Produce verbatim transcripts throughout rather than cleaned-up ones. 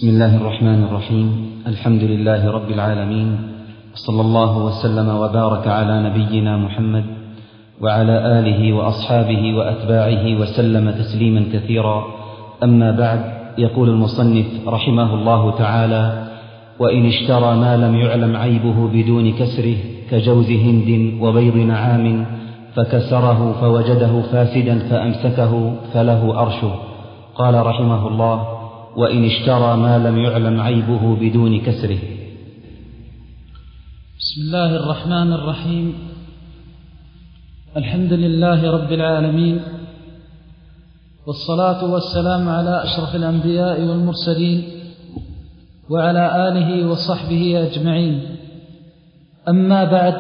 بسم الله الرحمن الرحيم. الحمد لله رب العالمين، صلى الله وسلم وبارك على نبينا محمد وعلى آله وأصحابه وأتباعه وسلم تسليما كثيرا. أما بعد، يقول المصنف رحمه الله تعالى: وإن اشترى ما لم يعلم عيبه بدون كسره كجوز هند وبيض نعام فكسره فوجده فاسدا فأمسكه فله أرشه. قال رحمه الله: وإن اشترى ما لم يعلم عيبه بدون كسره. بسم الله الرحمن الرحيم. الحمد لله رب العالمين، والصلاة والسلام على أشرف الأنبياء والمرسلين وعلى آله وصحبه أجمعين. أما بعد،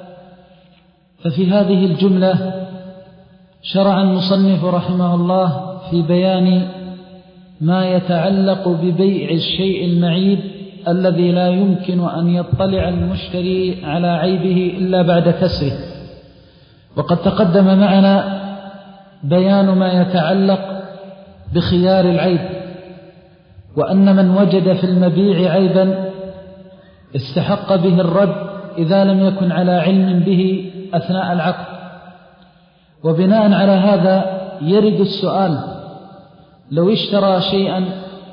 ففي هذه الجملة شرع المصنف رحمه الله في بيان ما يتعلق ببيع الشيء المعيب الذي لا يمكن أن يطلع المشتري على عيبه إلا بعد كسره. وقد تقدم معنا بيان ما يتعلق بخيار العيب، وأن من وجد في المبيع عيبا استحق به الرد إذا لم يكن على علم به أثناء العقد. وبناء على هذا يرد السؤال: لو اشترى شيئا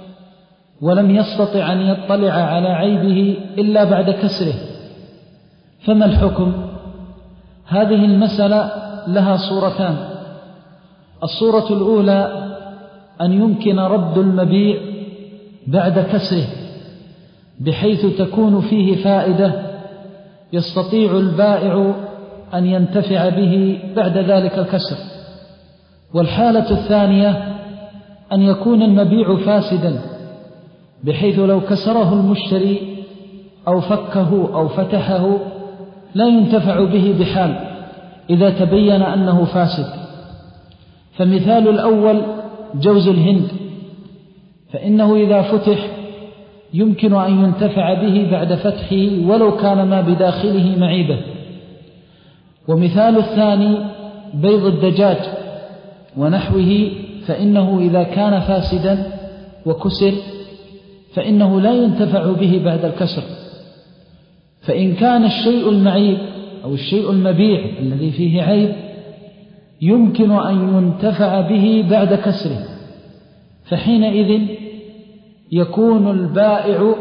ولم يستطع أن يطلع على عيبه إلا بعد كسره فما الحكم؟ هذه المسألة لها صورتان. الصورة الأولى أن يمكن رد المبيع بعد كسره، بحيث تكون فيه فائدة يستطيع البائع أن ينتفع به بعد ذلك الكسر. والحالة الثانية أن يكون المبيع فاسدا، بحيث لو كسره المشتري أو فكه أو فتحه لا ينتفع به بحال إذا تبين أنه فاسد. فمثال الأول جوز الهند، فإنه إذا فتح يمكن أن ينتفع به بعد فتحه ولو كان ما بداخله معيبة. ومثال الثاني بيض الدجاج ونحوه، فإنه إذا كان فاسدا وكسر فإنه لا ينتفع به بعد الكسر. فإن كان الشيء المعيب أو الشيء المبيع الذي فيه عيب يمكن أن ينتفع به بعد كسره، فحينئذ يكون البائع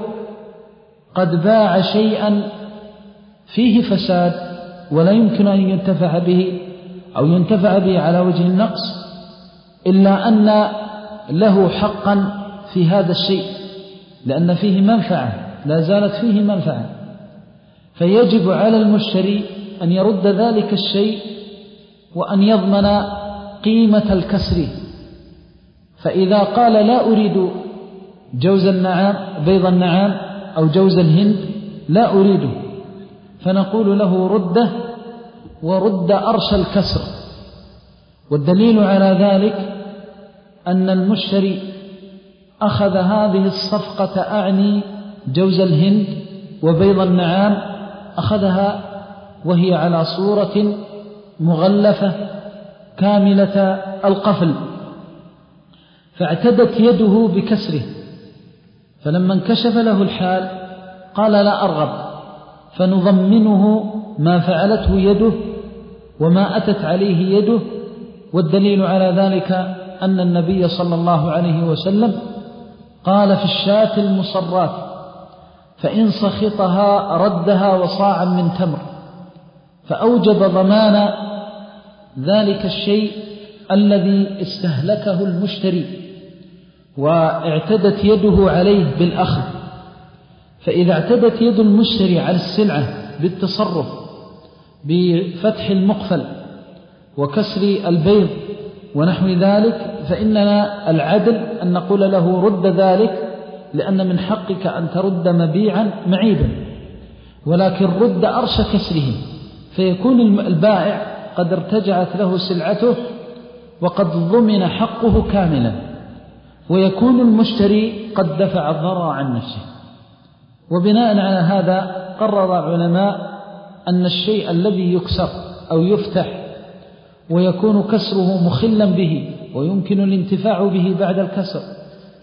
قد باع شيئا فيه فساد ولا يمكن أن ينتفع به أو ينتفع به على وجه النقص، إلا أن له حقا في هذا الشيء، لأن فيه منفعة، لا زالت فيه منفعة. فيجب على المشتري أن يرد ذلك الشيء وأن يضمن قيمة الكسر. فإذا قال لا أريد جوز النعام بيض النعام أو جوز الهند، لا أريده، فنقول له رده ورد أرش الكسر. والدليل على ذلك أن المشتري أخذ هذه الصفقة، أعني جوز الهند وبيض النعام، أخذها وهي على صورة مغلفة كاملة القفل، فاعتدت يده بكسره، فلما انكشف له الحال قال لا أرغب، فنضمنه ما فعلته يده وما أتت عليه يده. والدليل على ذلك أن النبي صلى الله عليه وسلم قال في الشاة المصرات: فإن سخطها ردها وصاعا من تمر، فأوجب ضمان ذلك الشيء الذي استهلكه المشتري واعتدت يده عليه بالأخذ. فإذا اعتدت يد المشتري على السلعة بالتصرف بفتح المقفل وكسر البيض ونحو ذلك، فإننا العدل أن نقول له رد ذلك، لأن من حقك أن ترد مبيعا معيبا، ولكن رد أرش كسره، فيكون البائع قد ارتجعت له سلعته وقد ضمن حقه كاملا، ويكون المشتري قد دفع الضرر عن نفسه. وبناء على هذا قرر العلماء أن الشيء الذي يكسر أو يفتح ويكون كسره مخلا به ويمكن الانتفاع به بعد الكسر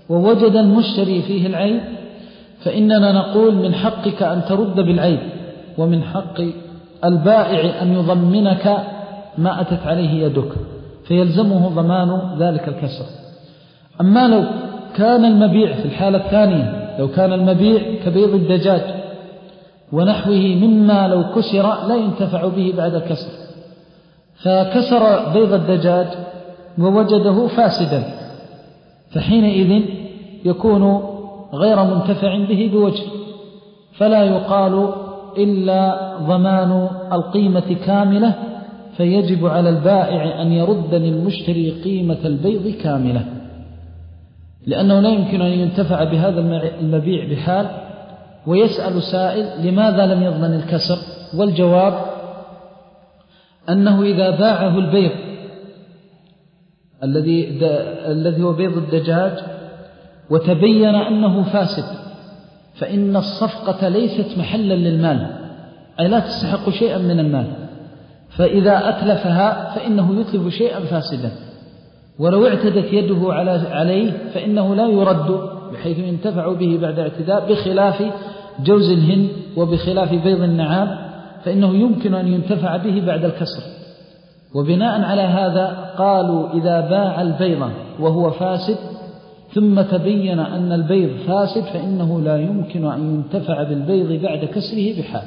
ووجد المشتري فيه العيب فإننا نقول من حقك أن ترد بالعيب، ومن حق البائع أن يضمنك ما أتت عليه يدك، فيلزمه ضمان ذلك الكسر. أما لو كان المبيع في الحالة الثانية، لو كان المبيع كبيض الدجاج ونحوه مما لو كسر لا ينتفع به بعد الكسر، فكسر بيض الدجاج ووجده فاسدا، فحينئذ يكون غير منتفع به بوجه، فلا يقال إلا ضمان القيمة كاملة، فيجب على البائع أن يرد للمشتري قيمة البيض كاملة، لأنه لا يمكن أن ينتفع بهذا المبيع بحال. ويسأل سائل لماذا لم يضمن الكسر؟ والجواب أنه إذا باعه البيض الذي الذي هو بيض الدجاج وتبين أنه فاسد، فإن الصفقة ليست محلا للمال، أي لا تستحق شيئا من المال، فإذا أتلفها فإنه يتلف شيئا فاسدا، ولو اعتدت يده عليه فإنه لا يرد بحيث ينتفع به بعد اعتداء، بخلاف جوز الهند وبخلاف بيض النعام فإنه يمكن أن ينتفع به بعد الكسر. وبناء على هذا قالوا إذا باع البيض وهو فاسد ثم تبين أن البيض فاسد فإنه لا يمكن أن ينتفع بالبيض بعد كسره بحال،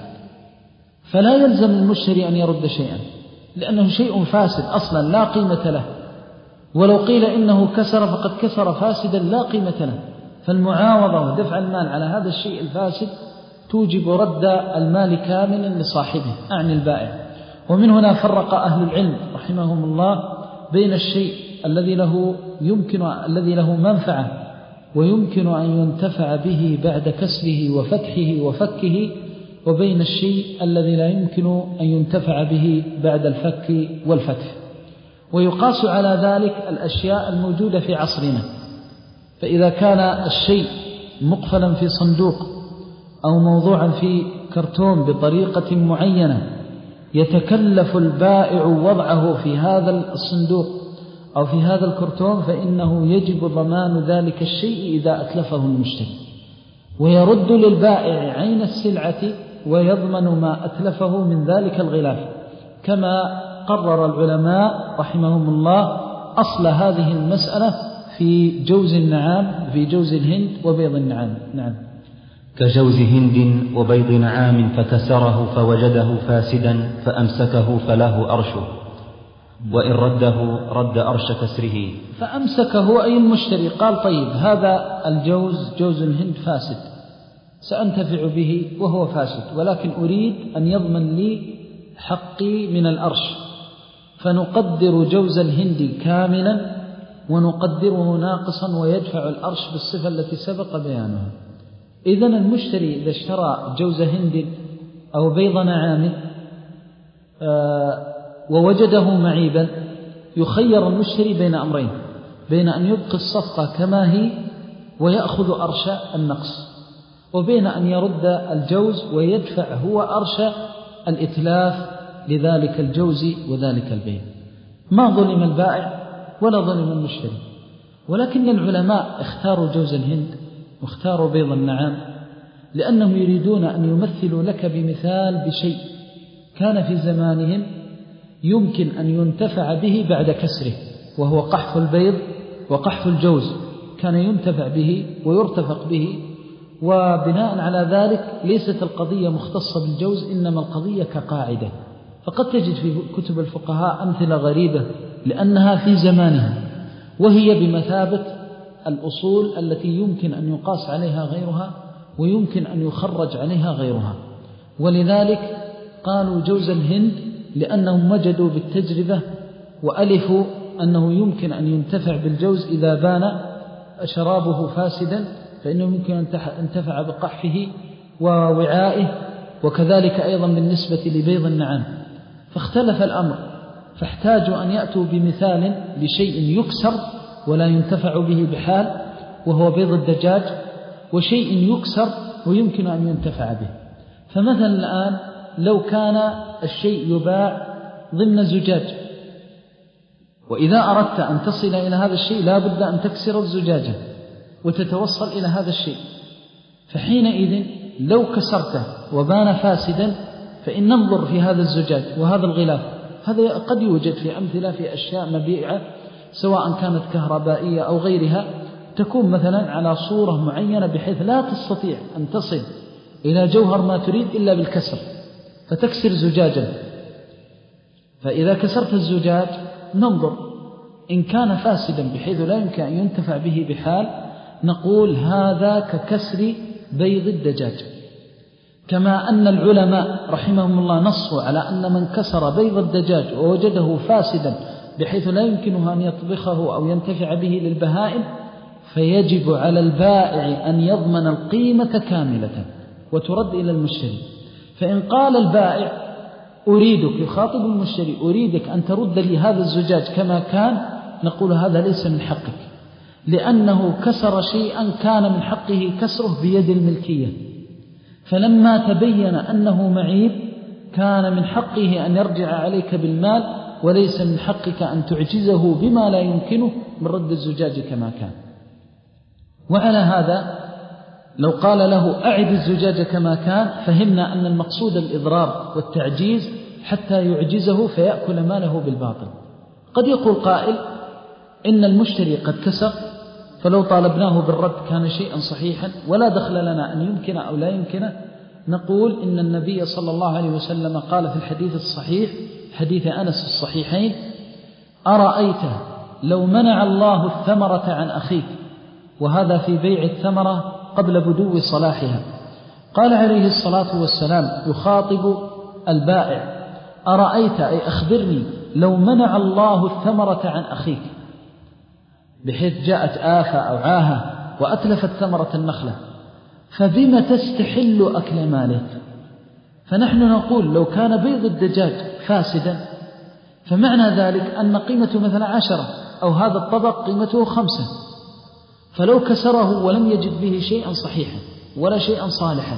فلا يلزم المشتري أن يرد شيئا، لأنه شيء فاسد أصلا لا قيمة له، ولو قيل إنه كسر فقد كسر فاسدا لا قيمة له، فالمعاوضة ودفع المال على هذا الشيء الفاسد توجب رد المال كاملا لصاحبه، أعني البائع. ومن هنا فرق أهل العلم رحمهم الله بين الشيء الذي له يمكن الذي له منفعة ويمكن أن ينتفع به بعد كسره وفتحه وفكه، وبين الشيء الذي لا يمكن أن ينتفع به بعد الفك والفتح. ويقاس على ذلك الأشياء الموجودة في عصرنا، فإذا كان الشيء مقفلا في صندوق أو موضوعا في كرتون بطريقة معينة يتكلف البائع وضعه في هذا الصندوق أو في هذا الكرتون، فإنه يجب ضمان ذلك الشيء إذا أتلفه المشتري، ويرد للبائع عين السلعة ويضمن ما أتلفه من ذلك الغلاف، كما قرر العلماء رحمهم الله أصل هذه المسألة في جوز النعام في جوز الهند وبيض النعام. نعم. كجوز هند وبيض نعام فكسره فوجده فاسدا فأمسكه فله أرشه، وإن رده رد أرش كسره. فأمسكه أي المشتري قال طيب هذا الجوز جوز الهند فاسد سأنتفع به وهو فاسد، ولكن أريد أن يضمن لي حقي من الأرش، فنقدر جوز الهند كاملا ونقدره ناقصا ويدفع الأرش بالصفة التي سبق بيانها. إذن المشتري إذا اشترى جوز هند أو بيض نعام ووجده معيبا يخير المشتري بين أمرين، بين أن يبقي الصفقة كما هي ويأخذ أرش النقص، وبين أن يرد الجوز ويدفع هو أرش الإتلاف لذلك الجوز وذلك البيع. ما ظلم البائع ولا ظلم المشتري، ولكن العلماء اختاروا جوز الهند واختاروا بيض النعام لأنهم يريدون أن يمثلوا لك بمثال بشيء كان في زمانهم يمكن أن ينتفع به بعد كسره، وهو قحف البيض وقحف الجوز، كان ينتفع به ويرتفق به. وبناء على ذلك ليست القضية مختصة بالجوز، إنما القضية كقاعدة. فقد تجد في كتب الفقهاء أمثلة غريبة لأنها في زمانها، وهي بمثابة الأصول التي يمكن أن يقاس عليها غيرها ويمكن أن يخرج عليها غيرها. ولذلك قالوا جوز الهند لأنهم وجدوا بالتجربة وألفوا أنه يمكن أن ينتفع بالجوز إذا بان شرابه فاسدا، فإنه يمكن أن ينتفع بقحفه ووعائه، وكذلك أيضا بالنسبة لبيض النعام. فاختلف الأمر، فاحتاجوا أن يأتوا بمثال لشيء يكسر ولا ينتفع به بحال، وهو بيض الدجاج، وشيء يكسر ويمكن أن ينتفع به. فمثلا الآن لو كان الشيء يباع ضمن زجاج، وإذا أردت أن تصل إلى هذا الشيء لا بد أن تكسر الزجاجة، وتتوصل إلى هذا الشيء. فحينئذ لو كسرته وبان فاسدا فإن ننظر في هذا الزجاج وهذا الغلاف، هذا قد يوجد في أمثلة في أشياء مبيعة سواء كانت كهربائية أو غيرها، تكون مثلا على صورة معينة بحيث لا تستطيع أن تصل إلى جوهر ما تريد إلا بالكسر، فتكسر زجاجا. فإذا كسرت الزجاج ننظر إن كان فاسدا بحيث لا يمكن أن ينتفع به بحال، نقول هذا ككسر بيض الدجاج. كما أن العلماء رحمهم الله نصوا على أن من كسر بيض الدجاج ووجده فاسدا بحيث لا يمكنه أن يطبخه أو ينتفع به للبهائم، فيجب على البائع أن يضمن القيمة كاملة وترد إلى المشتري. فإن قال البائع أريدك، يخاطب المشتري، أريدك أن ترد لي هذا الزجاج كما كان، نقول هذا ليس من حقك، لأنه كسر شيئا كان من حقه كسره بيد الملكية، فلما تبين أنه معيب كان من حقه أن يرجع عليك بالمال، وليس من حقك أن تعجزه بما لا يمكنه من رد الزجاج كما كان. وعلى هذا لو قال له أعد الزجاج كما كان، فهمنا أن المقصود الإضرار والتعجيز حتى يعجزه فيأكل ماله بالباطل. قد يقول قائل إن المشتري قد كسر، فلو طالبناه بالرد كان شيئا صحيحا ولا دخل لنا أن يمكن أو لا يمكن. نقول إن النبي صلى الله عليه وسلم قال في الحديث الصحيح، حديث أنس الصحيحين: أرأيت لو منع الله الثمرة عن أخيك، وهذا في بيع الثمرة قبل بدو صلاحها. قال عليه الصلاة والسلام يخاطب البائع: أرأيت أي أخبرني لو منع الله الثمرة عن أخيك، بحيث جاءت آفة أو عاهة وأتلفت ثمرة النخلة، فبما تستحل أكل ماله؟ فنحن نقول لو كان بيض الدجاج فاسدا فمعنى ذلك أن قيمته مثلا عشرة، أو هذا الطبق قيمته خمسة، فلو كسره ولم يجد به شيئا صحيحا ولا شيئا صالحا،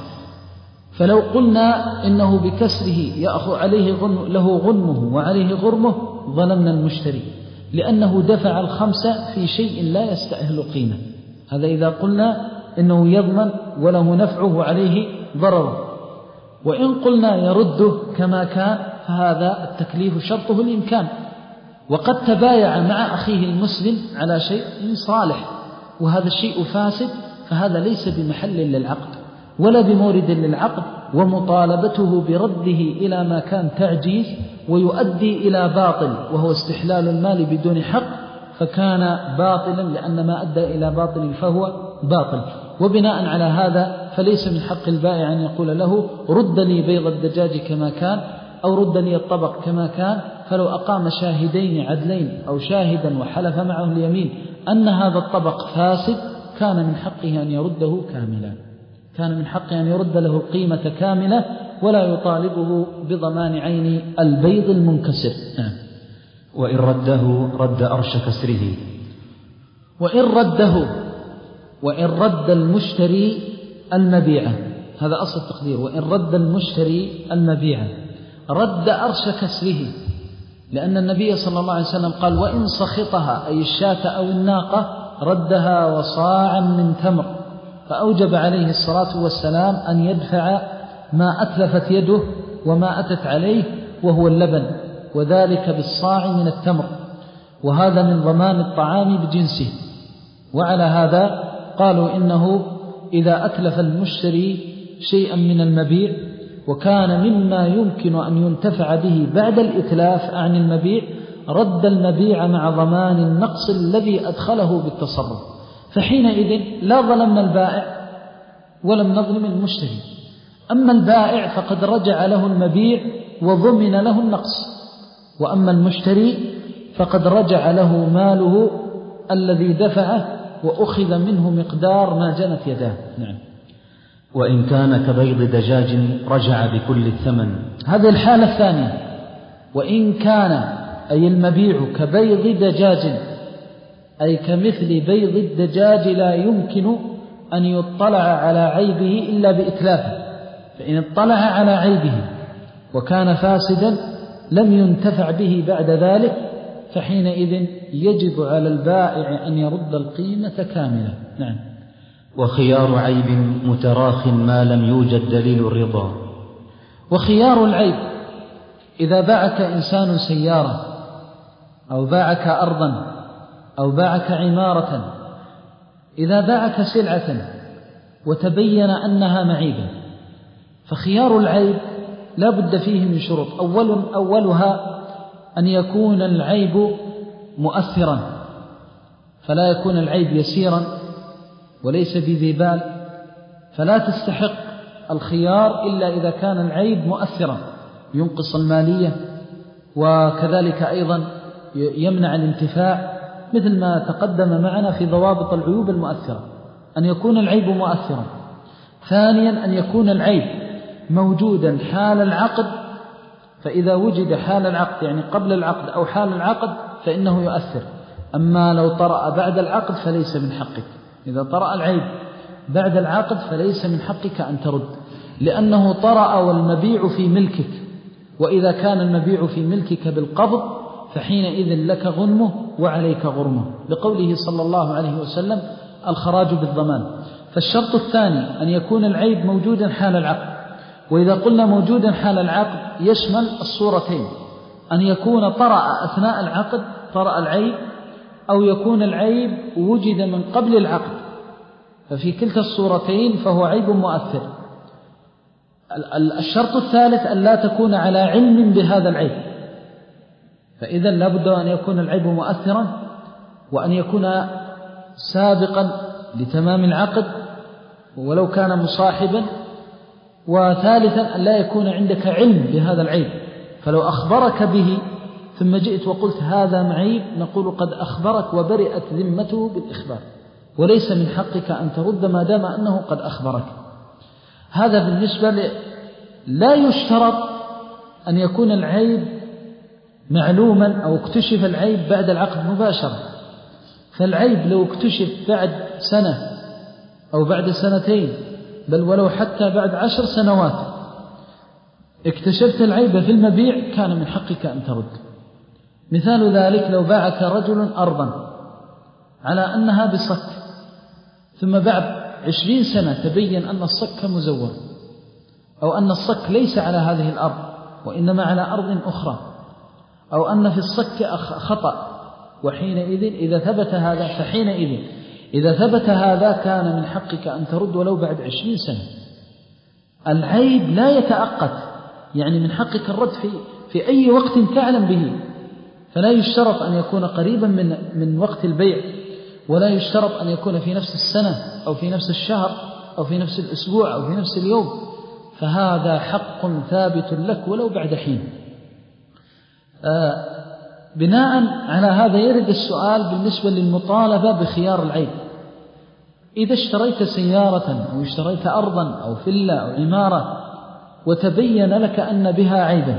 فلو قلنا إنه بكسره يأخذ عليه غنم له غنمه وعليه غرمه، ظلمنا المشتري، لأنه دفع الخمسة في شيء لا يستأهل قيمة. هذا إذا قلنا إنه يضمن وله نفعه وعليه ضرره. وإن قلنا يرده كما كان، فهذا التكليف شرطه الإمكان، وقد تبايع مع أخيه المسلم على شيء صالح وهذا الشيء فاسد، فهذا ليس بمحل للعقد ولا بمورد للعقد، ومطالبته برده إلى ما كان تعجيز ويؤدي إلى باطل وهو استحلال المال بدون حق، فكان باطلا، لأن ما أدى إلى باطل فهو باطل. وبناء على هذا فليس من حق البائع أن يقول له رد لي بيض الدجاج كما كان أو رد لي الطبق كما كان. فلو أقام شاهدين عدلين أو شاهدا وحلف معه اليمين أن هذا الطبق فاسد، كان من حقه أن يرده كاملا، كان من حقه أن يرد له القيمة كاملة، ولا يطالبه بضمان عين البيض المنكسر. نعم. وإن رده رد أرش كسره. وإن رده وإن رد المشتري المبيعة، هذا أصل التقدير، وإن رد المشتري المبيعة رد أرش كسره، لأن النبي صلى الله عليه وسلم قال: وإن سخطها أي الشاة أو الناقة ردها وصاعا من تمر، فأوجب عليه الصلاة والسلام أن يدفع ما أتلفت يده وما أتت عليه وهو اللبن، وذلك بالصاع من التمر، وهذا من ضمان الطعام بجنسه. وعلى هذا قالوا إنه إذا أتلف المشتري شيئا من المبيع وكان مما يمكن أن ينتفع به بعد الإتلاف عن المبيع، رد المبيع مع ضمان النقص الذي أدخله بالتصرف، فحينئذ لا ظلمنا البائع ولم نظلم المشتري. أما البائع فقد رجع له المبيع وضمن له النقص، وأما المشتري فقد رجع له ماله الذي دفعه وأخذ منه مقدار ما جنت يداه. نعم. وإن كان كبيض دجاج رجع بكل الثمن. هذه الحالة الثانية. وإن كان أي المبيع كبيض دجاج، أي كمثل بيض الدجاج لا يمكن أن يطلع على عيبه إلا بإتلافه، فإن اطلع على عيبه وكان فاسدا لم ينتفع به بعد ذلك، فحينئذ يجب على البائع أن يرد القيمة كاملة. نعم. وخيار عيب متراخ ما لم يوجد دليل الرضا. وخيار العيب إذا باعك إنسان سيارة أو باعك أرضا أو باعك عمارة، إذا باعك سلعة وتبين أنها معيبة، فخيار العيب لا بد فيه من شروط. أول أولها أن يكون العيب مؤثرا، فلا يكون العيب يسيرا وليس بذي بال، فلا تستحق الخيار إلا إذا كان العيب مؤثرا ينقص المالية، وكذلك أيضا يمنع الانتفاع، مثل ما تقدم معنا في ضوابط العيوب المؤثرة، أن يكون العيب مؤثرا. ثانيا أن يكون العيب موجودا حال العقد، فإذا وجد حال العقد يعني قبل العقد أو حال العقد فإنه يؤثر. أما لو طرأ بعد العقد فليس من حقك. إذا طرأ العيب بعد العقد فليس من حقك أن ترد، لأنه طرأ والمبيع في ملكك، وإذا كان المبيع في ملكك بالقبض فحينئذ لك غنمه وعليك غرمه، لقوله صلى الله عليه وسلم الخراج بالضمان. فالشرط الثاني أن يكون العيب موجودا حال العقد. وإذا قلنا موجودا حال العقد يشمل الصورتين، أن يكون طرأ أثناء العقد طرأ العيب، أو يكون العيب وجد من قبل العقد، ففي كلتا الصورتين فهو عيب مؤثر. الشرط الثالث أن لا تكون على علم بهذا العيب، فإذا لابد أن يكون العيب مؤثرا، وأن يكون سابقا لتمام العقد ولو كان مصاحبا. وثالثا أن لا يكون عندك علم بهذا العيب، فلو أخبرك به ثم جئت وقلت هذا معيب نقول قد أخبرك وبرئت ذمته بالإخبار، وليس من حقك أن ترد ما دام أنه قد أخبرك. هذا بالنسبة ل... لا يشترط أن يكون العيب معلوما أو اكتشف العيب بعد العقد مباشرة، فالعيب لو اكتشف بعد سنة أو بعد سنتين بل ولو حتى بعد عشر سنوات اكتشفت العيب في المبيع كان من حقك أن ترد. مثال ذلك لو باعك رجل أرضا على أنها بصك، ثم بعد عشرين سنة تبين أن الصك مزور، أو أن الصك ليس على هذه الأرض وإنما على أرض أخرى، أو أن في الصك خطأ، وحينئذ إذا ثبت هذا فحينئذ إذا ثبت هذا كان من حقك أن ترد ولو بعد عشرين سنة. العيب لا يتأقت، يعني من حقك الرد في, في أي وقت تعلم به، فلا يشترط أن يكون قريبا من, من وقت البيع، ولا يشترط أن يكون في نفس السنة أو في نفس الشهر أو في نفس الأسبوع أو في نفس اليوم، فهذا حق ثابت لك ولو بعد حين. آه بناء على هذا يرد السؤال بالنسبة للمطالبة بخيار العيب. إذا اشتريت سيارة أو اشتريت أرضا أو فيلا أو عمارة وتبين لك أن بها عيبا،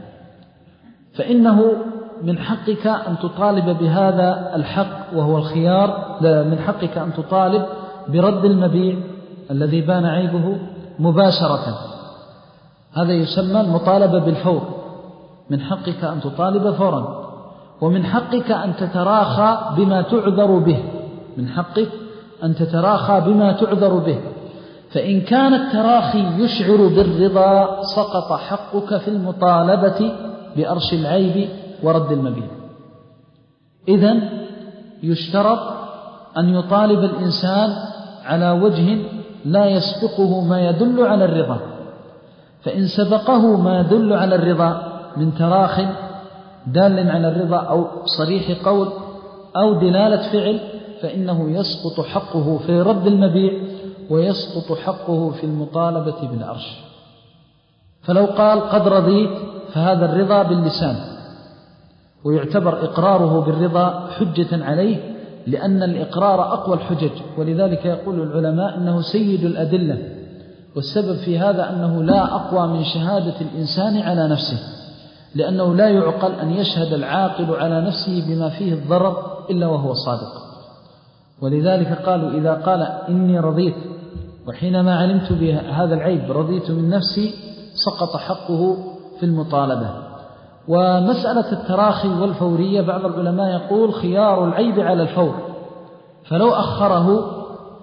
فإنه من حقك أن تطالب بهذا الحق وهو الخيار، من حقك أن تطالب برد المبيع الذي بان عيبه مباشرة. هذا يسمى المطالبة بالفور، من حقك أن تطالب فورا، ومن حقك أن تتراخى بما تعذر به، من حقك أن تتراخى بما تعذر به. فإن كان التراخي يشعر بالرضا سقط حقك في المطالبة بأرش العيب ورد المبيع. إذن يشترط أن يطالب الإنسان على وجه لا يسبقه ما يدل على الرضا، فإن سبقه ما يدل على الرضا من تراخ دال على الرضا أو صريح قول أو دلالة فعل فإنه يسقط حقه في رد المبيع ويسقط حقه في المطالبة بالعرش. فلو قال قد رضيت فهذا الرضا باللسان، ويعتبر إقراره بالرضا حجة عليه، لأن الإقرار أقوى الحجج، ولذلك يقول العلماء إنه سيد الأدلة، والسبب في هذا أنه لا أقوى من شهادة الإنسان على نفسه، لأنه لا يعقل أن يشهد العاقل على نفسه بما فيه الضرر إلا وهو صادق. ولذلك قالوا إذا قال إني رضيت وحينما علمت بهذا العيب رضيت من نفسي سقط حقه في المطالبة. ومسألة التراخي والفورية بعض العلماء يقول خيار العيب على الفور، فلو أخره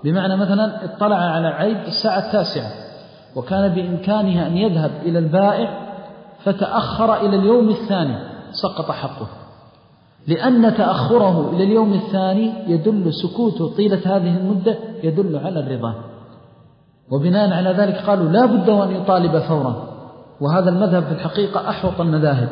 بمعنى مثلا اطلع على عيب الساعة التاسعة وكان بإمكانها أن يذهب إلى البائع فتأخر إلى اليوم الثاني سقط حقه، لأن تأخره إلى اليوم الثاني يدل سكوته طيلة هذه المدة يدل على الرضا، وبناء على ذلك قالوا لا بد أن يطالب فورا، وهذا المذهب في الحقيقة أحوط المذاهب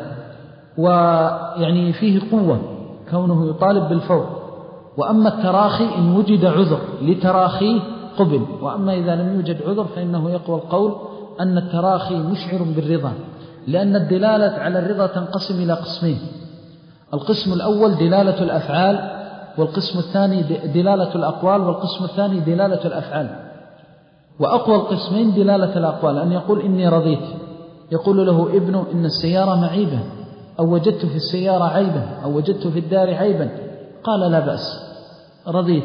ويعني فيه قوة كونه يطالب بالفور. وأما التراخي إن وجد عذر لتراخيه قبل، وأما إذا لم يوجد عذر فإنه يقوى القول أن التراخي مشعر بالرضا، لأن الدلالة على الرضا تنقسم إلى قسمين: القسم الأول دلالة الأفعال، والقسم الثاني دلالة الأقوال، والقسم الثاني دلالة الأفعال. وأقوى القسمين دلالة الأقوال، أن يقول إني رضيت، يقول له ابنه إن السيارة معيبة، أو وجدت في السيارة عيبا، أو وجدت في الدار عيبا، قال لا بأس رضيت،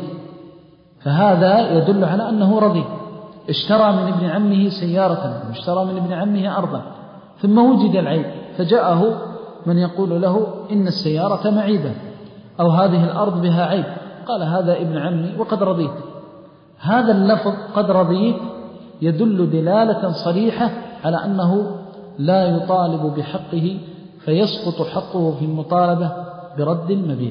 فهذا يدل على أنه رضي. اشترى من ابن عمه سيارة، اشترى من ابن عمه أرضا، ثم وجد العيب فجاءه من يقول له إن السيارة معيبة أو هذه الأرض بها عيب، قال هذا ابن عمي وقد رضيت. هذا اللفظ قد رضيت يدل دلالة صريحة على أنه لا يطالب بحقه فيسقط حقه في المطالبة برد المبيع.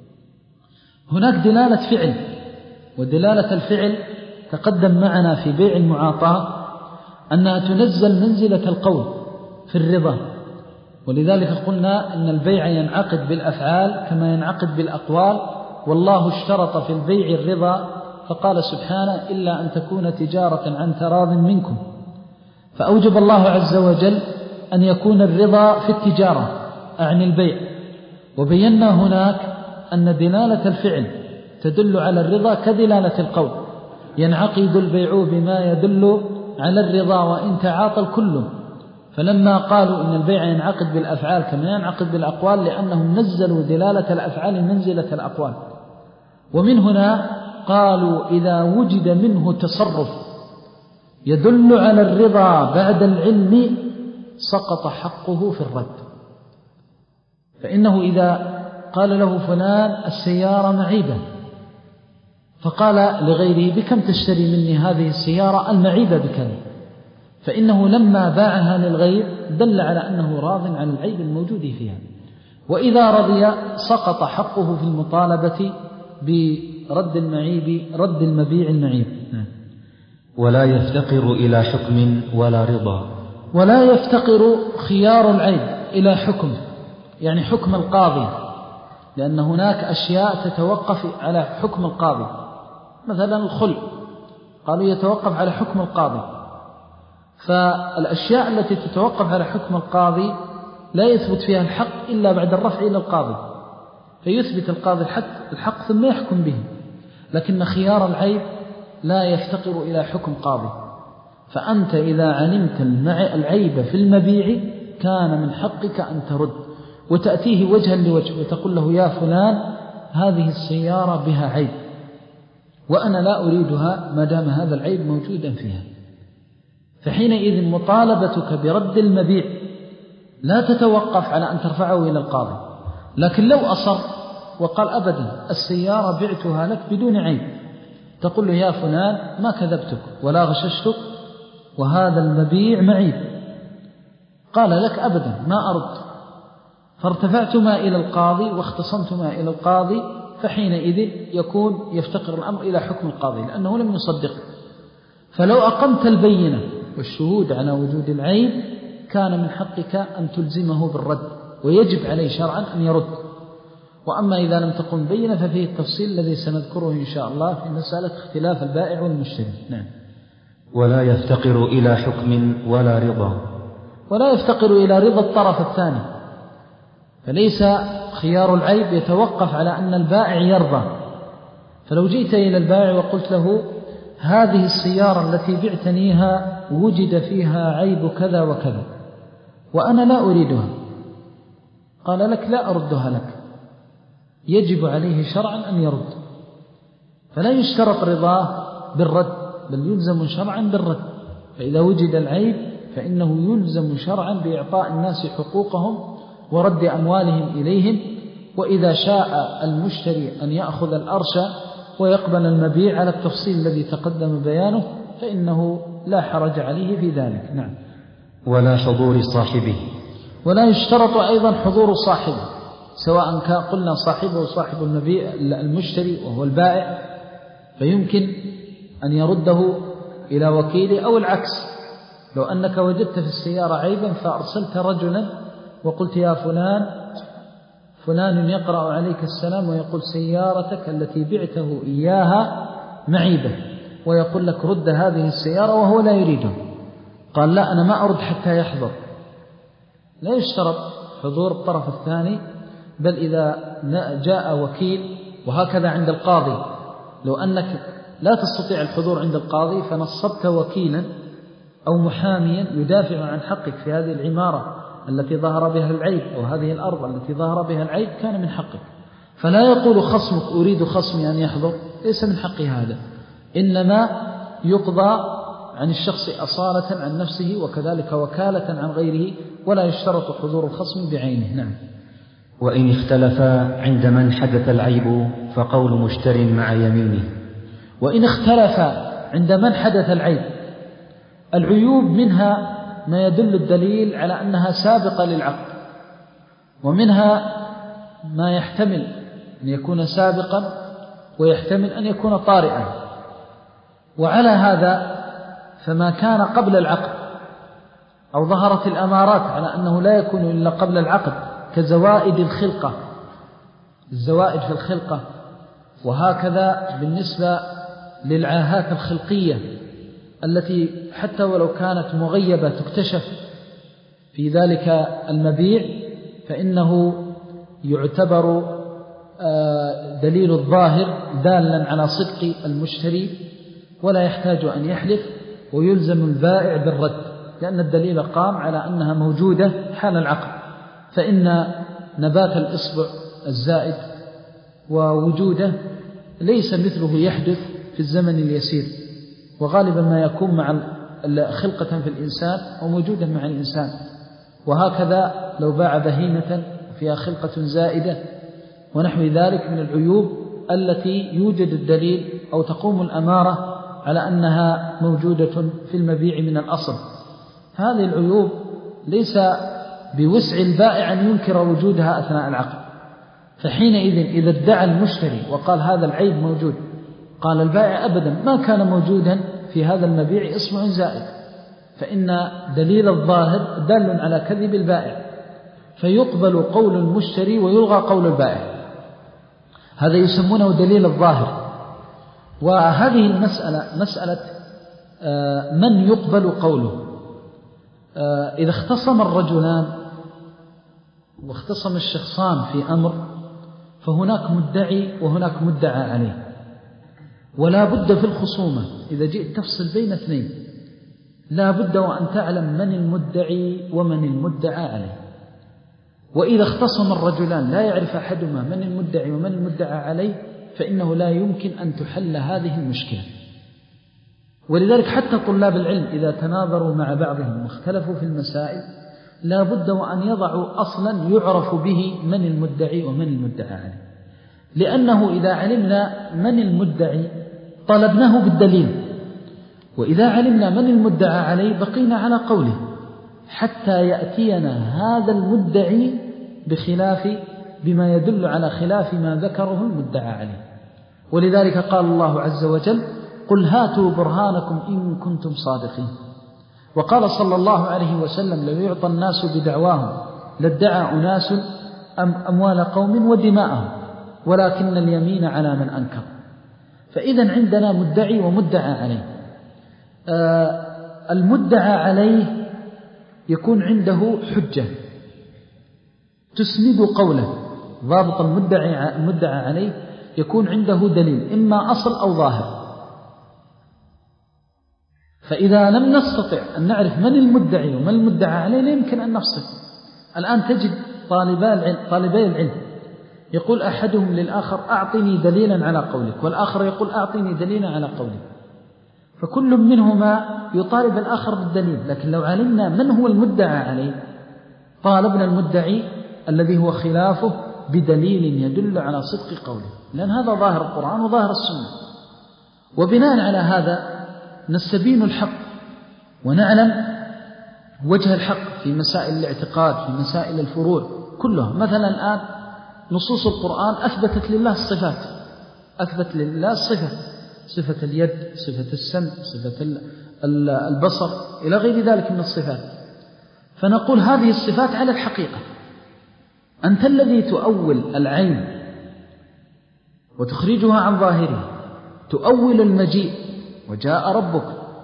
هناك دلالة فعل، ودلالة الفعل تقدم معنا في بيع المعاطاة أنها تنزل منزلة القول في الرضا، ولذلك قلنا أن البيع ينعقد بالأفعال كما ينعقد بالأقوال، والله اشترط في البيع الرضا فقال سبحانه إلا أن تكون تجارة عن تراض منكم، فأوجب الله عز وجل أن يكون الرضا في التجارة أعني البيع. وبينا هناك أن دلالة الفعل تدل على الرضا كدلالة القول، ينعقد البيع بما يدل على الرضا وإن تعاطى الكل. فلما قالوا إن البيع ينعقد بالأفعال كما ينعقد بالأقوال لأنهم نزلوا دلالة الأفعال منزلة الأقوال. ومن هنا قالوا إذا وجد منه تصرف يدل على الرضا بعد العلم سقط حقه في الرد. فإنه إذا قال له فلان السيارة معيبة، فقال لغيره بكم تشتري مني هذه السيارة المعيبة بكذا، فإنه لما باعها للغير دل على أنه راض عن العيب الموجود فيها. وإذا رضي سقط حقه في المطالبة برد المعيب رد المبيع المعيب. ولا يفتقر إلى حكم ولا رضا. ولا يفتقر خيار العيب إلى حكم، يعني حكم القاضي، لأن هناك أشياء تتوقف على حكم القاضي، مثلا الخلع قالوا يتوقف على حكم القاضي. فالأشياء التي تتوقف على حكم القاضي لا يثبت فيها الحق إلا بعد الرفع إلى القاضي، فيثبت القاضي الحق, الحق ثم يحكم به. لكن خيار العيب لا يفتقر إلى حكم قاضي، فأنت إذا علمت العيب في المبيع كان من حقك أن ترد وتأتيه وجها لوجه وتقول له يا فلان هذه السيارة بها عيب وأنا لا أريدها ما دام هذا العيب موجودا فيها. فحينئذ مطالبتك برد المبيع لا تتوقف على أن ترفعه إلى القاضي. لكن لو أصر وقال أبدا السيارة بعتها لك بدون عيب، تقول له يا فلان ما كذبتك ولا غششتك وهذا المبيع معيب، قال لك أبدا ما أرد، فارتفعتما إلى القاضي واختصمتما إلى القاضي، فحينئذ يكون يفتقر الأمر إلى حكم القاضي لأنه لم يصدق. فلو أقمت البينة والشهود على وجود العيب كان من حقك أن تلزمه بالرد ويجب عليه شرعا أن يرد. وأما إذا لم تقم بينة ففيه التفصيل الذي سنذكره إن شاء الله في مسألة اختلاف البائع والمشتري. نعم. ولا يفتقر إلى حكم ولا رضا. ولا يفتقر إلى رضا الطرف الثاني، فليس خيار العيب يتوقف على أن البائع يرضى. فلو جئت إلى البائع وقلت له هذه السيارة التي بعتنيها وجد فيها عيب كذا وكذا وأنا لا أريدها، قال لك لا أردها لك، يجب عليه شرعا أن يرد. فلا يشترط رضاه بالرد بل يلزم شرعا بالرد. فإذا وجد العيب فإنه يلزم شرعا بإعطاء الناس حقوقهم ورد أموالهم إليهم. وإذا شاء المشتري أن يأخذ الأرش ويقبل المبيع على التفصيل الذي تقدم بيانه فإنه لا حرج عليه في ذلك. نعم. ولا حضور صاحبه، ولا يشترط أيضا حضور صاحبه، سواء كان قلنا صاحبه صاحب المبيع المشتري وهو البائع، فيمكن أن يرده إلى وكيله، أو العكس، لو أنك وجدت في السيارة عيبا فأرسلت رجلا وقلت يا فلان فلان يقرأ عليك السلام ويقول سيارتك التي بعته إياها معيبة، ويقول لك رد هذه السيارة وهو لا يريده، قال لا أنا ما أرد حتى يحضر، لا يشترط حضور الطرف الثاني، بل إذا جاء وكيل، وهكذا عند القاضي، لو أنك لا تستطيع الحضور عند القاضي فنصبت وكيلا أو محاميا يدافع عن حقك في هذه العمارة التي ظهر بها العيب أو هذه الأرض التي ظهر بها العيب، كان من حقك. فلا يقول خصمك أريد خصمي أن يحضر، ليس من حقي هذا، إنما يقضى عن الشخص أصالة عن نفسه، وكذلك وكالة عن غيره، ولا يشترط حضور الخصم بعينه. نعم. وإن اختلفا عند من حدث العيب فقول مشتر مع يمينه. وإن اختلفا عند من حدث العيب، العيوب منها ما يدل الدليل على أنها سابقة للعقد، ومنها ما يحتمل أن يكون سابقا ويحتمل أن يكون طارئا. وعلى هذا فما كان قبل العقد أو ظهرت الأمارات على أنه لا يكون إلا قبل العقد، كزوائد الخلقة، الزوائد في الخلقة، وهكذا بالنسبة للعاهات الخلقية التي حتى ولو كانت مغيبة تكتشف في ذلك المبيع، فإنه يعتبر دليل الظاهر دالا على صدق المشتري، ولا يحتاج أن يحلف، ويلزم البائع بالرد، لأن الدليل قام على أنها موجودة حال العقد. فإن نبات الإصبع الزائد ووجوده ليس مثله يحدث في الزمن اليسير، وغالبا ما يكون مع خلقة في الإنسان وموجودا مع الإنسان. وهكذا لو باع بهيمة فيها خلقة زائدة ونحو ذلك من العيوب التي يوجد الدليل أو تقوم الأمارة على أنها موجودة في المبيع من الأصل. هذه العيوب ليس بوسع البائع أن ينكر وجودها أثناء العقد، فحينئذ إذا ادعى المشتري وقال هذا العيب موجود، قال البائع أبدا ما كان موجودا في هذا المبيع إصبع زائد، فإن دليل الظاهر دال على كذب البائع، فيقبل قول المشتري ويلغى قول البائع. هذا يسمونه دليل الظاهر. وهذه المسألة مسألة من يقبل قوله. إذا اختصم الرجلان واختصم الشخصان في أمر، فهناك مدعي وهناك مدعى عليه، ولا بد في الخصومة إذا جئت تفصل بين اثنين لا بد وأن تعلم من المدعي ومن المدعى عليه. وإذا اختصم الرجلان لا يعرف أحدهما من المدعي ومن المدعى عليه، فإنه لا يمكن أن تحل هذه المشكلة. ولذلك حتى طلاب العلم إذا تناظروا مع بعضهم واختلفوا في المسائل لا بد وأن يضعوا أصلا يعرف به من المدعي ومن المدعى عليه، لأنه إذا علمنا من المدعي طلبناه بالدليل، وإذا علمنا من المدعى عليه بقينا على قوله حتى يأتينا هذا المدعي بخلاف بما يدل على خلاف ما ذكره المدعى عليه. ولذلك قال الله عز وجل قل هاتوا برهانكم إن كنتم صادقين. وقال صلى الله عليه وسلم لو يعطى الناس بدعواهم لادعى أناس أموال قوم ودماءهم ولكن اليمين على من أنكر. فإذا عندنا مدعي ومدعى عليه. آه المدعى عليه يكون عنده حجة تسند قوله، ضابط المدعي المدعى عليه يكون عنده دليل إما أصل أو ظاهر. فإذا لم نستطع أن نعرف من المدعي ومن المدعى عليه لا يمكن أن نفصل. الآن تجد طالبي العلم يقول أحدهم للآخر أعطني دليلا على قولك، والآخر يقول أعطني دليلا على قولك، فكل منهما يطالب الآخر بالدليل. لكن لو علمنا من هو المدعى عليه طالبنا المدعي الذي هو خلافه بدليل يدل على صدق قوله، لأن هذا ظاهر القرآن وظاهر السنة. وبناء على هذا نستبين الحق ونعلم وجه الحق في مسائل الاعتقاد، في مسائل الفروع كلها. مثلا الآن نصوص القرآن أثبتت لله الصفات، أثبت لله الصفة، صفة اليد، صفة السمع، صفة البصر، إلى غير ذلك من الصفات. فنقول هذه الصفات على الحقيقة. أنت الذي تؤول العين وتخرجها عن ظاهره، تؤول المجيء وجاء ربك،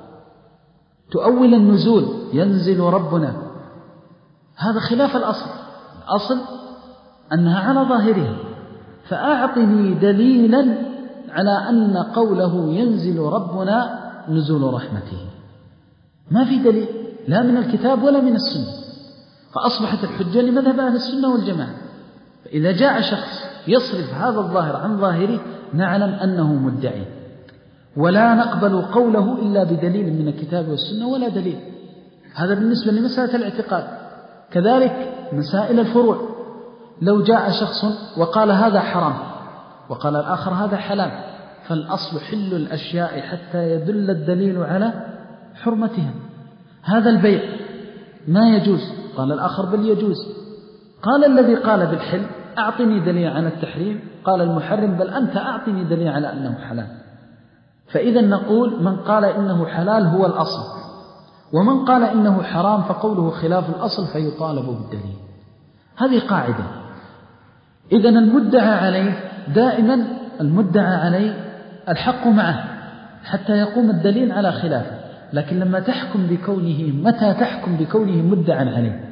تؤول النزول ينزل ربنا، هذا خلاف الأصل. الأصل أنها على ظاهرها. فأعطني دليلا على أن قوله ينزل ربنا نزول رحمته. ما في دليل لا من الكتاب ولا من السنة، فأصبحت الحجة لمذهب أهل السنة والجماعة. فإذا جاء شخص يصرف هذا الظاهر عن ظاهره نعلم أنه مدعي، ولا نقبل قوله إلا بدليل من الكتاب والسنة ولا دليل. هذا بالنسبة لمسألة الاعتقاد. كذلك مسائل الفروع، لو جاء شخص وقال هذا حرام وقال الآخر هذا حلال، فالأصل حل الأشياء حتى يدل الدليل على حرمتها. هذا البيع ما يجوز، قال الآخر بل يجوز. قال الذي قال بالحل أعطني دليل على التحريم، قال المحرم بل أنت أعطني دليل على أنه حلال. فإذا نقول من قال إنه حلال هو الأصل، ومن قال إنه حرام فقوله خلاف الأصل فيطالب بالدليل. هذه قاعدة. إذن المدعى عليه دائما المدعى عليه الحق معه حتى يقوم الدليل على خلافه. لكن لما تحكم بكونه، متى تحكم بكونه مدعى عليه؟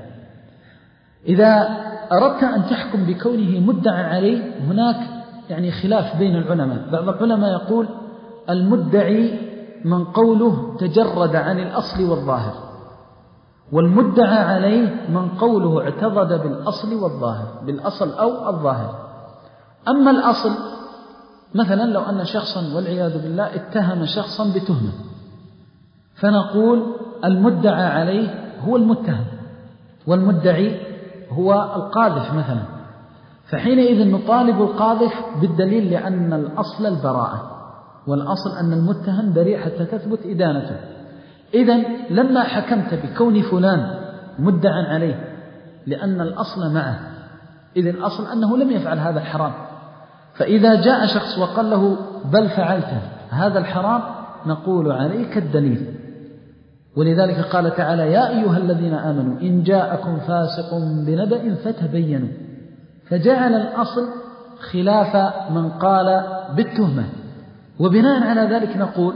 إذا أردت أن تحكم بكونه مدعى عليه هناك يعني خلاف بين العلماء. بعض العلماء يقول المدعي من قوله تجرد عن الأصل والظاهر، والمدعى عليه من قوله اعتضد بالأصل والظاهر، بالأصل أو الظاهر. أما الأصل مثلا لو أن شخصا والعياذ بالله اتهم شخصا بتهمة، فنقول المدعى عليه هو المتهم والمدعي هو القاذف مثلا، فحينئذ نطالب القاذف بالدليل لأن الأصل البراءة، والأصل أن المتهم بريء حتى تثبت إدانته. إذن لما حكمت بكون فلان مدعى عليه لأن الأصل معه، إذن الأصل أنه لم يفعل هذا الحرام، فإذا جاء شخص وقال له بل فعلت هذا الحرام نقول عليك الدليل. ولذلك قال تعالى يا أيها الذين آمنوا إن جاءكم فاسق بنبأ فتبينوا، فجعل الأصل خلاف من قال بالتهمة. وبناء على ذلك نقول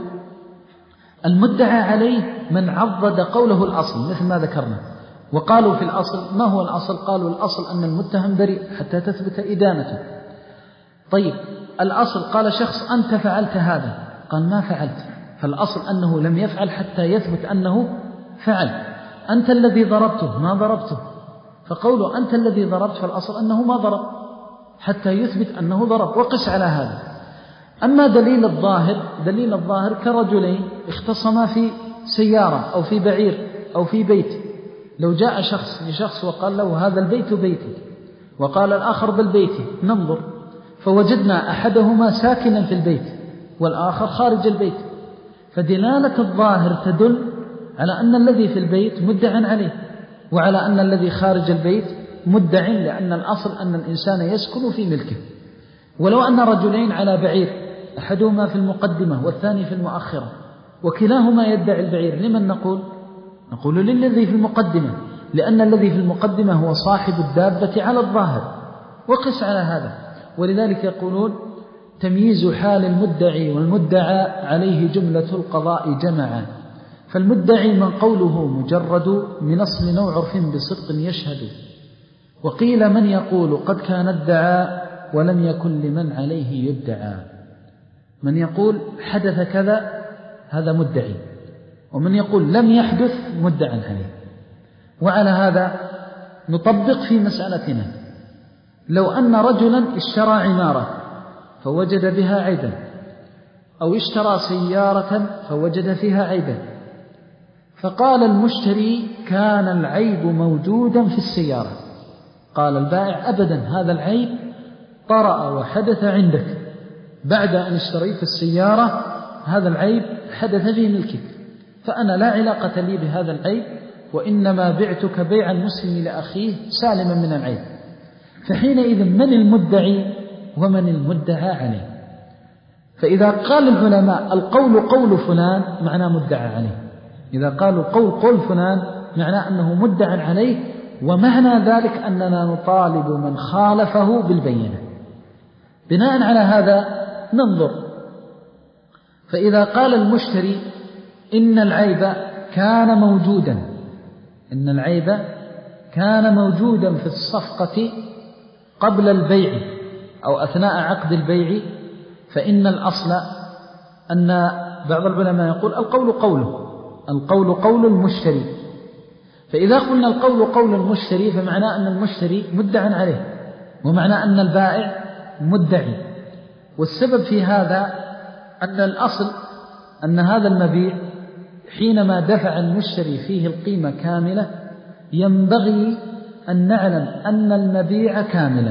المدعى عليه من عضد قوله الأصل مثل ما ذكرنا. وقالوا في الأصل ما هو الأصل؟ قالوا الأصل أن المتهم بريء حتى تثبت إدانته. طيب الأصل قال شخص أنت فعلت هذا، قال ما فعلت، فالأصل أنه لم يفعل حتى يثبت أنه فعل. أنت الذي ضربته، ما ضربته، فقوله أنت الذي ضربت فالأصل أنه ما ضرب حتى يثبت أنه ضرب، وقس على هذا. أما دليل الظاهر، دليل الظاهر كرجلين اختصما في سيارة أو في بعير أو في بيت، لو جاء شخص لشخص وقال له هذا البيت بيتي، وقال الآخر بل بيتي، ننظر فوجدنا أحدهما ساكنا في البيت والآخر خارج البيت، فدلالة الظاهر تدل على أن الذي في البيت مدعى عليه، وعلى أن الذي خارج البيت مدعى، لأن الأصل أن الإنسان يسكن في ملكه. ولو أن رجلين على بعير أحدهما في المقدمة والثاني في المؤخرة وكلاهما يدعي البعير، لمن نقول؟ نقول للذي في المقدمة، لأن الذي في المقدمة هو صاحب الدابة على الظاهر، وقس على هذا. ولذلك يقولون تمييز حال المدعي والمدعى عليه جملة القضاء جمعا. فالمدعي من قوله مجرد من أصل نوع عرف بصدق يشهد، وقيل من يقول قد كان ادعى ولم يكن لمن عليه يدعى. من يقول حدث كذا هذا مدعي، ومن يقول لم يحدث مدعى عليه. وعلى هذا نطبق في مسألتنا، لو أن رجلا اشترى عمارة فوجد بها عيبا، أو اشترى سيارة فوجد فيها عيبا، فقال المشتري كان العيب موجودا في السيارة، قال البائع أبدا هذا العيب طرأ وحدث عندك بعد أن اشتريت السيارة، هذا العيب حدث في ملكك، فأنا لا علاقة لي بهذا العيب، وإنما بعتك بيع المسلم لأخيه سالما من العيب. فحينئذ من المدعي ومن المدعى عليه؟ فإذا قال العلماء القول قول فلان معناه مدعى عليه، إذا قالوا قول قول فلان معناه أنه مدعى عليه، ومعنى ذلك أننا نطالب من خالفه بالبينة. بناء على هذا ننظر، فإذا قال المشتري إن العيب كان موجودا إن العيب كان موجودا في الصفقة قبل البيع أو أثناء عقد البيع، فإن الأصل أن بعض العلماء يقول القول قوله القول قول المشتري. فإذا قلنا القول قول المشتري فمعناه أن المشتري مدعى عليه، ومعناه أن البائع مدعي. والسبب في هذا أن الأصل أن هذا المبيع حينما دفع المشتري فيه القيمة كاملة ينبغي أن نعلم أن المبيع كاملا،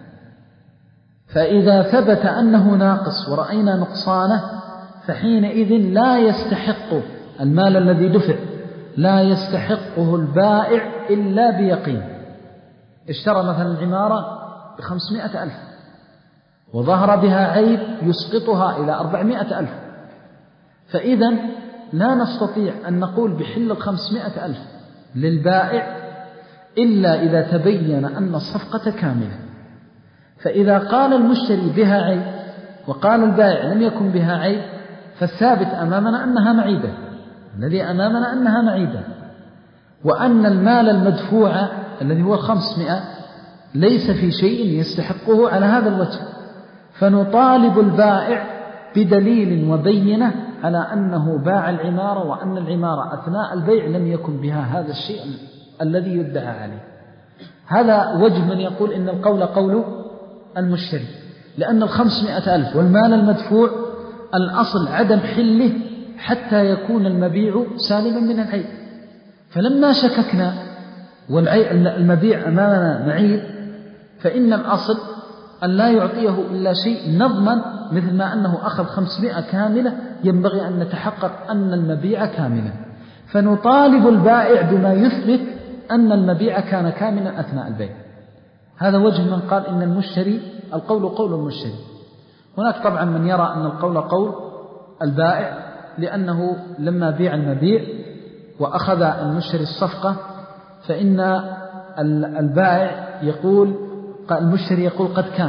فإذا ثبت أنه ناقص ورأينا نقصانه فحينئذ لا يستحق المال الذي دفع، لا يستحقه البائع إلا بيقين. اشترى مثلا العمارة بخمسمائة ألف وظهر بها عيب يسقطها إلى أربعمائة ألف، فإذا لا نستطيع أن نقول بحل الخمسمائة ألف للبائع إلا إذا تبين أن الصفقة كاملة. فإذا قال المشتري بها عيب وقال البائع لم يكن بها عيب، فالثابت أمامنا أنها معيبة، الذي أمامنا أنها معيبة، وأن المال المدفوع الذي هو خمسمائة ليس في شيء يستحقه على هذا الوجه، فنطالب البائع بدليل وبينة على أنه باع العمارة وأن العمارة أثناء البيع لم يكن بها هذا الشيء الذي يدعى عليه. هذا وجه من يقول إن القول قول المشتري، لأن الخمسمائة ألف والمال المدفوع الأصل عدم حله حتى يكون المبيع سالما من العيب. فلما شككنا والمبيع أمامنا معيب فإن الأصل أن لا يعطيه إلا شيء نضمن، مثل ما أنه أخذ خمسمائة كاملة ينبغي أن نتحقق أن المبيع كاملا، فنطالب البائع بما يثبت أن المبيع كان كاملا أثناء البيع. هذا وجه من قال إن المشتري القول قول المشتري. هناك طبعا من يرى أن القول قول البائع، لأنه لما بيع المبيع وأخذ المشتري الصفقة فإن البائع يقول المشتري يقول قد كان،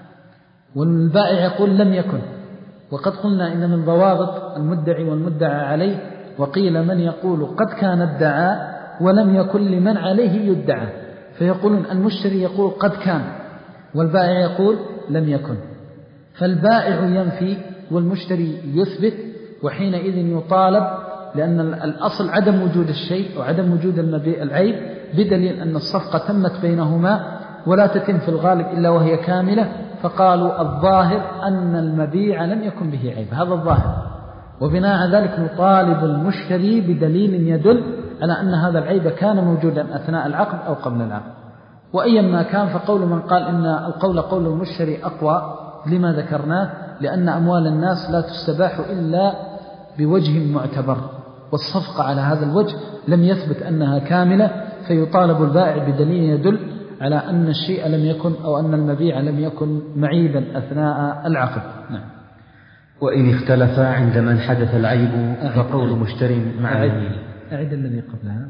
والبائع يقول لم يكن. وقد قلنا إن من ضوابط المدعي والمدعى عليه، وقيل من يقول قد كان ادعى ولم يكن لمن عليه يدعى، فيقولون المشتري يقول قد كان والبائع يقول لم يكن، فالبائع ينفي والمشتري يثبت، وحينئذ يطالب، لأن الأصل عدم وجود الشيء وعدم وجود العيب، بدليل أن الصفقة تمت بينهما ولا تتم في الغالب إلا وهي كاملة، فقالوا الظاهر أن المبيع لم يكن به عيب، هذا الظاهر، وبناء على ذلك نطالب المشتري بدليل يدل على أن هذا العيب كان موجودا أثناء العقد أو قبل العقد. وأيما كان فقول من قال إن القول قول المشتري أقوى لما ذكرناه، لأن أموال الناس لا تستباح إلا بوجه معتبر، والصفقة على هذا الوجه لم يثبت أنها كاملة، فيطالب البائع بدليل يدل على أن الشيء لم يكن أو أن المبيع لم يكن معيبا أثناء العقد. نعم. وإن اختلف عند من حدث العيب فقول مشتري مع يمينه. أعد الذي قبلها.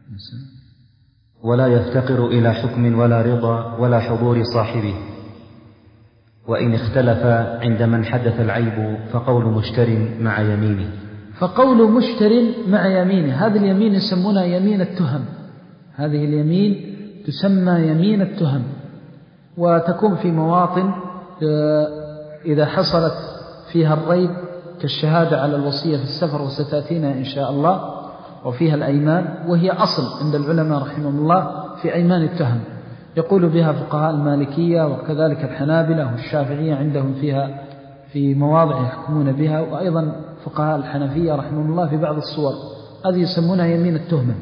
ولا يفتقر إلى حكم ولا رضا ولا حضور صاحبه. وإن اختلف عند من حدث العيب فقول مشتري مع يمينه. فقول مشتري مع يمينه، هذه اليمين يسمونها يمين التهم، هذه اليمين تسمى يمين التهم، وتكون في مواطن إذا حصلت فيها الريب كالشهادة على الوصية في السفر وستأتينا إن شاء الله، وفيها الأيمان، وهي أصل عند العلماء رحمهم الله في أيمان التهم، يقول بها فقهاء المالكية وكذلك الحنابلة والشافعية عندهم فيها في مواضع يحكمون بها، وأيضا فقهاء الحنفية رحمهم الله في بعض الصور، هذه يسمونها يمين التهمة.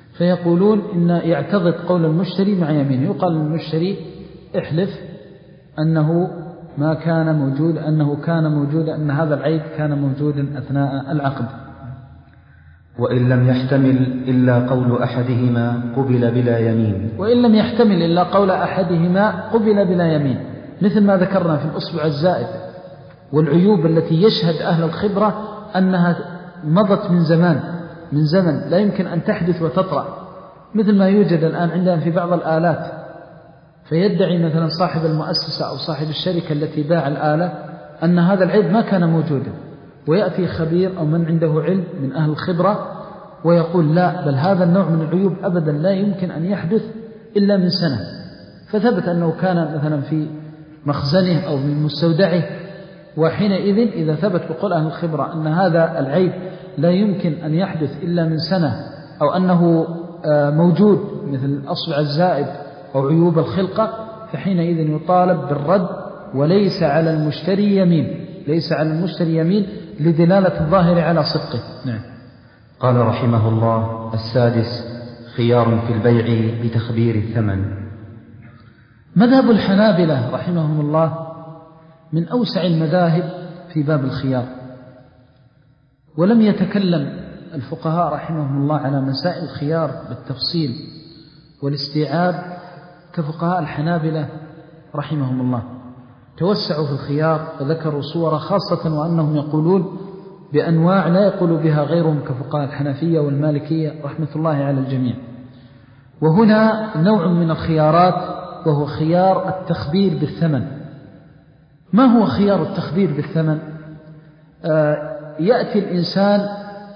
فيقولون إن يعتضد قول المشتري مع يمينه، يقال للمشتري احلف أنه ما كان موجود أنه كان موجود أن هذا العيب كان موجودا أثناء العقد. وإن لم يحتمل إلا قول أحدهما قبل بلا يمين. وإن لم يحتمل إلا قول أحدهما قبل بلا يمين، مثل ما ذكرنا في الأصبع الزائد والعيوب التي يشهد أهل الخبرة أنها مضت من زمان من زمن لا يمكن أن تحدث وتطرأ، مثل ما يوجد الآن عندنا في بعض الآلات، فيدعي مثلا صاحب المؤسسة أو صاحب الشركة التي باع الآلة أن هذا العيب ما كان موجودا، ويأتي خبير أو من عنده علم من أهل الخبرة ويقول لا، بل هذا النوع من العيوب أبدا لا يمكن أن يحدث إلا من سنة، فثبت أنه كان مثلا في مخزنه أو من مستودعه، وحينئذ إذا ثبت بقول أهل الخبرة أن هذا العيب لا يمكن أن يحدث إلا من سنة، أو أنه موجود مثل الأصبع الزائد أو عيوب الخلقة، فحينئذ يطالب بالرد، وليس على المشتري يمين ليس على المشتري يمين لدلالة الظاهر على صدقه. نعم. قال رحمه الله: السادس خيار في البيع بتخبير الثمن. مذهب الحنابلة رحمهم الله من أوسع المذاهب في باب الخيار، ولم يتكلم الفقهاء رحمهم الله على مسائل الخيار بالتفصيل والاستيعاب كفقهاء الحنابلة رحمهم الله، توسعوا في الخيار وذكروا صورة خاصة، وأنهم يقولون بأنواع لا يقول بها غيرهم كفقهاء الحنفية والمالكية رحمة الله على الجميع. وهنا نوع من الخيارات وهو خيار التخبير بالثمن. ما هو خيار التخبير بالثمن؟ آه يأتي الإنسان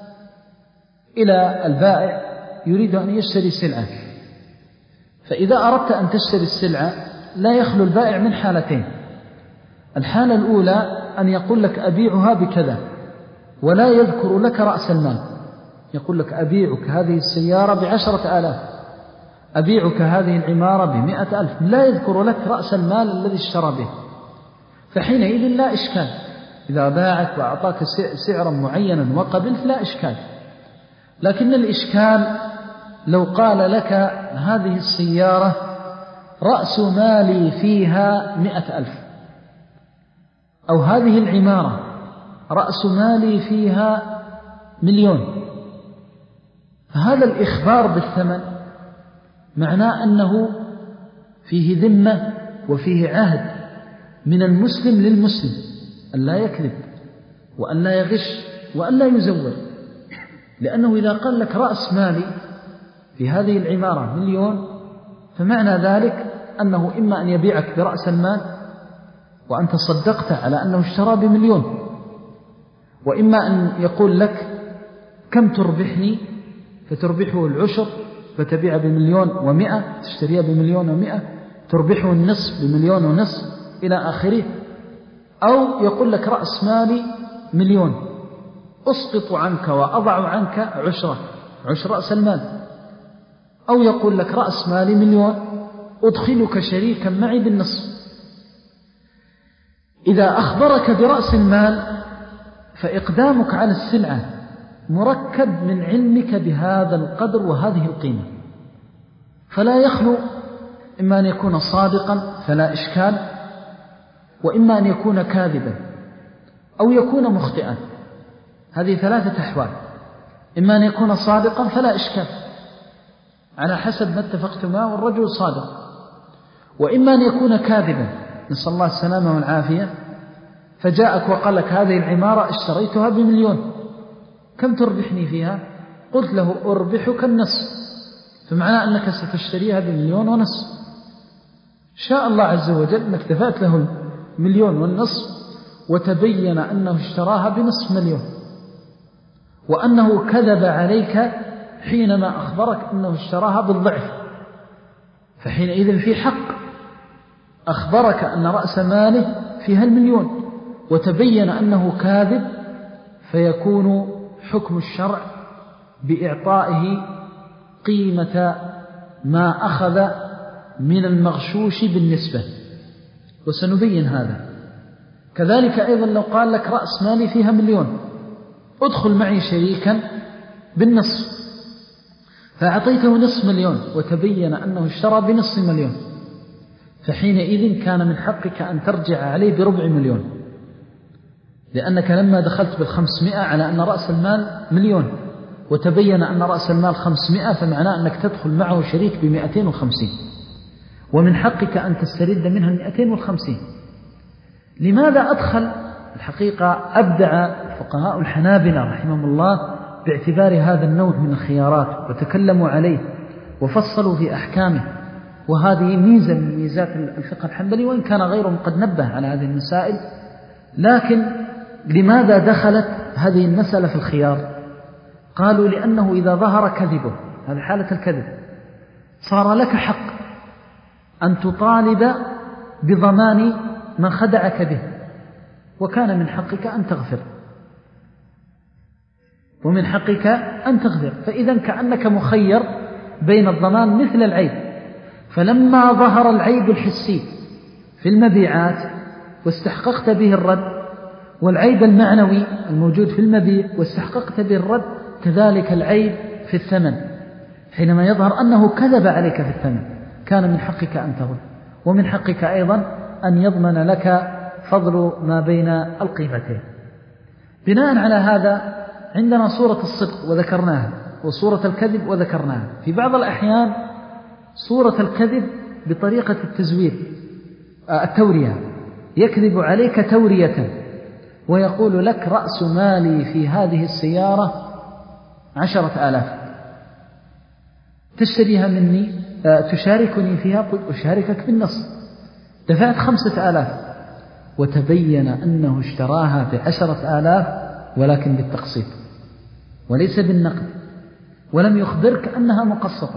إلى البائع يريد أن يشتري سلعة، فإذا أردت أن تشتري السلعة لا يخلو البائع من حالتين. الحالة الأولى أن يقول لك أبيعها بكذا ولا يذكر لك رأس المال، يقول لك أبيعك هذه السيارة بعشرة آلاف، أبيعك هذه العمارة بمئة ألف، لا يذكر لك رأس المال الذي اشترى به، فحينئذ لا إشكال، إذا باعك وأعطاك سعرا معينا وقبلت لا إشكال. لكن الإشكال لو قال لك هذه السيارة رأس مالي فيها مئة ألف، أو هذه العمارة رأس مالي فيها مليون، فهذا الإخبار بالثمن معناه أنه فيه ذمة وفيه عهد من المسلم للمسلم أن لا يكذب وأن لا يغش وأن لا يزور، لأنه إذا قال لك رأس مالي في هذه العمارة مليون، فمعنى ذلك أنه إما أن يبيعك برأس المال وأنت صدقت على أنه اشترى بمليون، وإما أن يقول لك كم تربحني فتربحه العشر فتبيع بمليون ومئة، تشتريها بمليون ومئة، تربحه النصف بمليون ونصف إلى آخره، أو يقول لك رأس مالي مليون أسقط عنك وأضع عنك عشرة عشر رأس المال، أو يقول لك رأس مالي مليون أدخلك شريكا معي بالنصف. إذا أخبرك برأس المال فإقدامك على السلعة مركب من علمك بهذا القدر وهذه القيمة، فلا يخلو إما أن يكون صادقا فلا إشكال، وإما أن يكون كاذبا أو يكون مخطئا، هذه ثلاثة أحوال. إما أن يكون صادقا فلا إشكال على حسب ما اتفقتما والرجل صادق، وإما أن يكون كاذبا نسأل الله السلامة والعافية، فجاءك وقال لك هذه العمارة اشتريتها بمليون، كم تربحني فيها؟ قلت له أربحك النصف، فمعنى أنك ستشتريها بمليون ونصف. شاء الله عز وجل أنك دفعت له المليون والنصف وتبين أنه اشتراها بنصف مليون، وأنه كذب عليك حينما أخبرك أنه اشتراها بالضعف، فحينئذ في حق أخبرك أن رأس ماله فيها المليون وتبين أنه كاذب، فيكون حكم الشرع بإعطائه قيمة ما أخذ من المغشوش بالنسبة، وسنبين هذا. كذلك أيضا لو قال لك رأس مالي فيها مليون ادخل معي شريكا بالنصف، فأعطيته نصف مليون وتبين أنه اشترى بنصف مليون، فحينئذ كان من حقك أن ترجع عليه بربع مليون، لأنك لما دخلت بالخمسمائة على أن رأس المال مليون وتبين أن رأس المال خمسمائة، فمعناه أنك تدخل معه شريك بمئتين وخمسين، ومن حقك أن تسترد منها المئتين والخمسين. لماذا أدخل؟ الحقيقة أبدع فقهاء الحنابلة رحمهم الله باعتبار هذا النوع من الخيارات وتكلموا عليه وفصلوا في أحكامه، وهذه ميزة من ميزات الفقه الحنبلي، وإن كان غيرهم قد نبه على هذه المسائل. لكن لماذا دخلت هذه المسألة في الخيار؟ قالوا لأنه إذا ظهر كذبه، هذه حالة الكذب، صار لك حق أن تطالب بضمان من خدعك به، وكان من حقك أن تغفر، ومن حقك أن تغفر. فإذا كأنك مخير بين الضمان مثل العيب. فلما ظهر العيب الحسي في المبيعات واستحققت به الرد، والعيب المعنوي الموجود في المبيع واستحققت به الرد، كذلك العيب في الثمن حينما يظهر أنه كذب عليك في الثمن، كان من حقك أن ترد، ومن حقك أيضا أن يضمن لك فضل ما بين القيمتين. بناء على هذا عندنا صورة الصدق وذكرناها، وصورة الكذب وذكرناها. في بعض الأحيان صورة الكذب بطريقة التزوير، التورية، يكذب عليك تورية ويقول لك رأس مالي في هذه السيارة عشرة آلاف، تشتريها مني، تشاركني فيها، قل أشاركك بالنص، دفعت خمسة آلاف، وتبين أنه اشتراها بعشرة آلاف ولكن بالتقسيط وليس بالنقد، ولم يخبرك أنها مقسطة،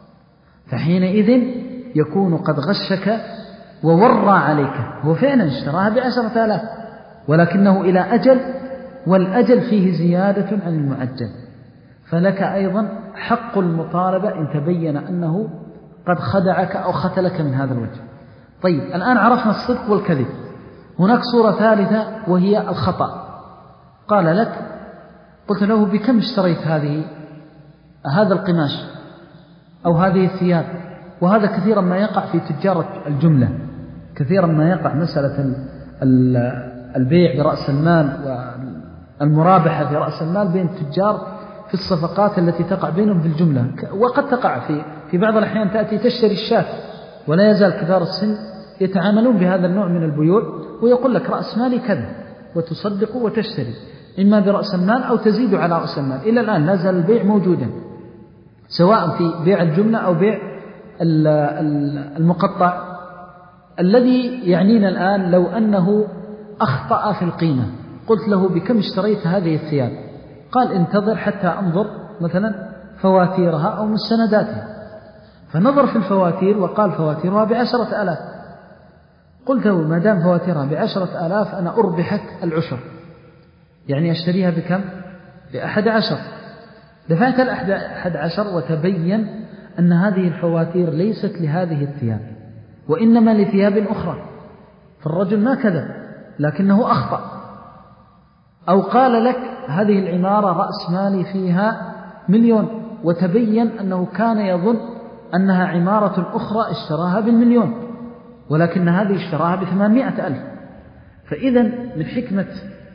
فحينئذ يكون قد غشك وورى عليك. هو فعلا اشتراها بعشرة آلاف ولكنه إلى أجل، والأجل فيه زيادة عن المعجل، فلك أيضا حق المطالبة إن تبين أنه قد خدعك أو ختلك من هذا الوجه. طيب، الآن عرفنا الصدق والكذب. هناك صورة ثالثة وهي الخطأ. قال لك، قلت له بكم اشتريت هذه هذا القماش أو هذه الثياب؟ وهذا كثيرا ما يقع في تجارة الجملة، كثيرا ما يقع مسألة البيع برأس المال والمرابحة في رأس المال بين التجار في الصفقات التي تقع بينهم في الجملة. وقد تقع في في بعض الأحيان تأتي تشتري الشاة، ولا يزال كبار السن يتعاملون بهذا النوع من البيوع، ويقول لك رأس مالي كذا، وتصدق وتشتري إما برأس المال أو تزيد على رأس المال. إلى الآن لا زال البيع موجودا، سواء في بيع الجملة أو بيع المقطع. الذي يعنينا الآن لو أنه أخطأ في القيمة، قلت له بكم اشتريت هذه الثياب؟ قال انتظر حتى أنظر مثلا فواتيرها أو مستنداتها، فنظر في الفواتير وقال فواتيرها بعشرة آلاف. قلت له ما دام فواتيرها بعشرة آلاف أنا أربحك العشر، يعني أشتريها بكم؟ بأحد عشر. دفعت الأحد عشر وتبين أن هذه الفواتير ليست لهذه الثياب وإنما لثياب أخرى، فالرجل ما كذب لكنه أخطأ. أو قال لك هذه العمارة رأس مالي فيها مليون، وتبين أنه كان يظن أنها عمارة أخرى اشتراها بالمليون، ولكن هذه اشتراها بثمانمائة ألف. فإذا من حكمة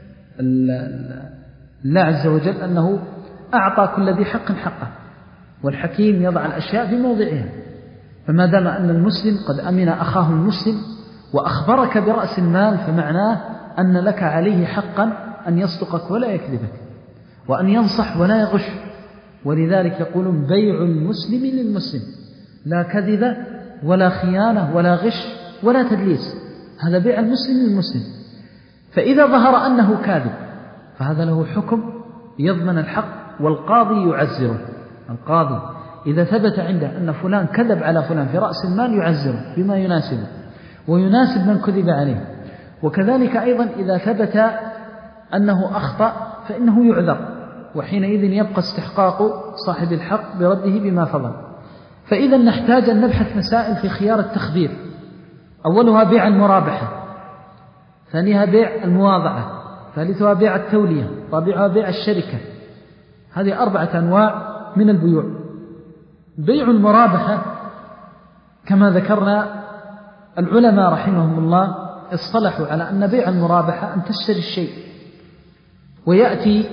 الله عز وجل أنه أعطى كل ذي حق حقه، والحكيم يضع الأشياء في موضعها. فما دام أن المسلم قد أمن أخاه المسلم وأخبرك برأس المال، فمعناه أن لك عليه حقا أن يصدقك ولا يكذبك، وأن ينصح ولا يغش. ولذلك يقولون بيع المسلم للمسلم، لا كذب ولا خيانة ولا غش ولا تدليس، هذا بيع المسلم للمسلم. فإذا ظهر أنه كاذب فهذا له حكم يضمن الحق، والقاضي يعزره. القاضي إذا ثبت عنده أن فلان كذب على فلان في رأس المال يعزره بما يناسبه ويناسب من كذب عليه. وكذلك أيضا إذا ثبت أنه أخطأ فإنه يعذر، وحينئذ يبقى استحقاق صاحب الحق برده بما فضل. فإذا نحتاج أن نبحث مسائل في خيار التخبير. أولها بيع المرابحة، ثانيها بيع المواضعة، ثالثها بيع التولية، رابعها بيع الشركة. هذه أربعة أنواع من البيوع. بيع المرابحة كما ذكرنا العلماء رحمهم الله اصطلحوا على أن بيع المرابحة أن تشتري الشيء، ويأتي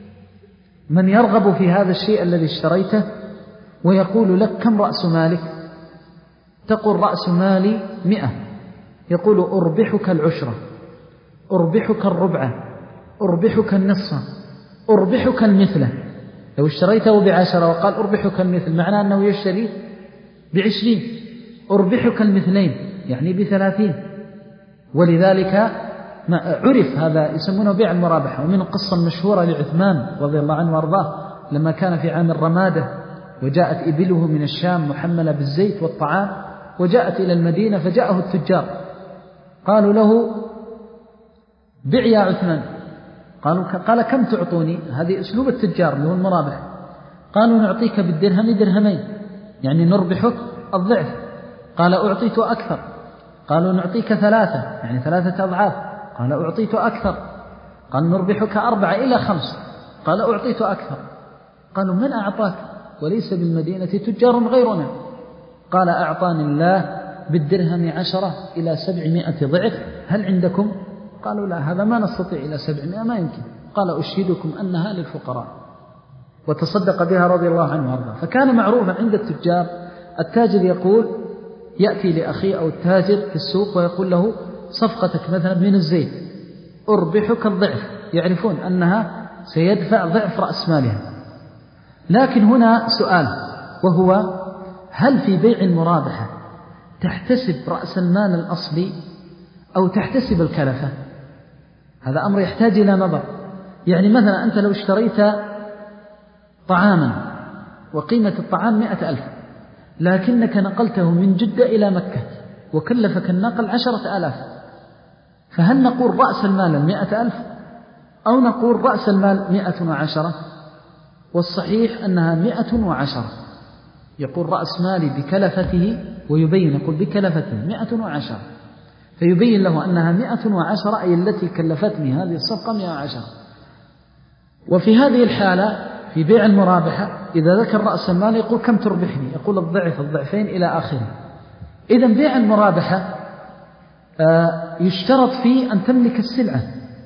من يرغب في هذا الشيء الذي اشتريته ويقول لك كم رأس مالك؟ تقول رأس مالي مئة، يقول أربحك العشرة، أربحك الربعة، أربحك النصف، أربحك المثلة. لو اشتريته بعشرة وقال أربحك المثل معناه أنه يشتري بعشرين. أربحك المثلين يعني بثلاثين. ولذلك عرف هذا يسمونه بيع المرابحة. ومن القصة المشهورة لعثمان رضي الله عنه وارضاه لما كان في عام الرمادة وجاءت إبله من الشام محملة بالزيت والطعام وجاءت إلى المدينة، فجاءه التجار قالوا له بع يا عثمان. قالوا قال كم تعطوني؟ هذه أسلوب التجار اللي هو المرابح. قالوا نعطيك بالدرهم درهمين يعني نربحك الضعف. قال أعطيت أكثر. قالوا نعطيك ثلاثة يعني ثلاثة أضعاف. قال أعطيت أكثر. قال نربحك أربعة إلى خمس. قال أعطيت أكثر. قالوا من أعطاك وليس بالمدينة تجار غيرنا؟ قال أعطاني الله بالدرهم عشرة إلى سبعمائة ضعف، هل عندكم؟ قالوا لا هذا ما نستطيع إلى سبعمائة ما يمكن. قال أشهدكم أنها للفقراء، وتصدق بها رضي الله عنه وارضاه. فكان معروفا عند التجار، التاجر يقول يأتي لأخيه أو التاجر في السوق ويقول له صفقتك مثلا من الزيت أربحك الضعف، يعرفون أنها سيدفع ضعف رأس مالها. لكن هنا سؤال، وهو هل في بيع المرابحة تحتسب رأس المال الأصلي أو تحتسب الكلفة؟ هذا أمر يحتاج إلى نظر. يعني مثلا أنت لو اشتريت طعاما وقيمة الطعام مئة ألف، لكنك نقلته من جدة إلى مكة وكلفك النقل عشرة آلاف، فهل نقول رأس المال المئة ألف أو نقول رأس المال مئة وعشرة؟ والصحيح أنها مئة وعشرة. يقول رأس مالي بكلفته، ويبين يقول بكلفته مئة وعشرة، فيبين له أنها مئة وعشرة أي التي كلفتني هذه الصفقة مئة وعشرة. وفي هذه الحالة في بيع المرابحة إذا ذكر رأس المال يقول كم تربحني؟ يقول الضعف الضعفين إلى آخره. إذن بيع المرابحة يشترط فيه أن تملك السلعة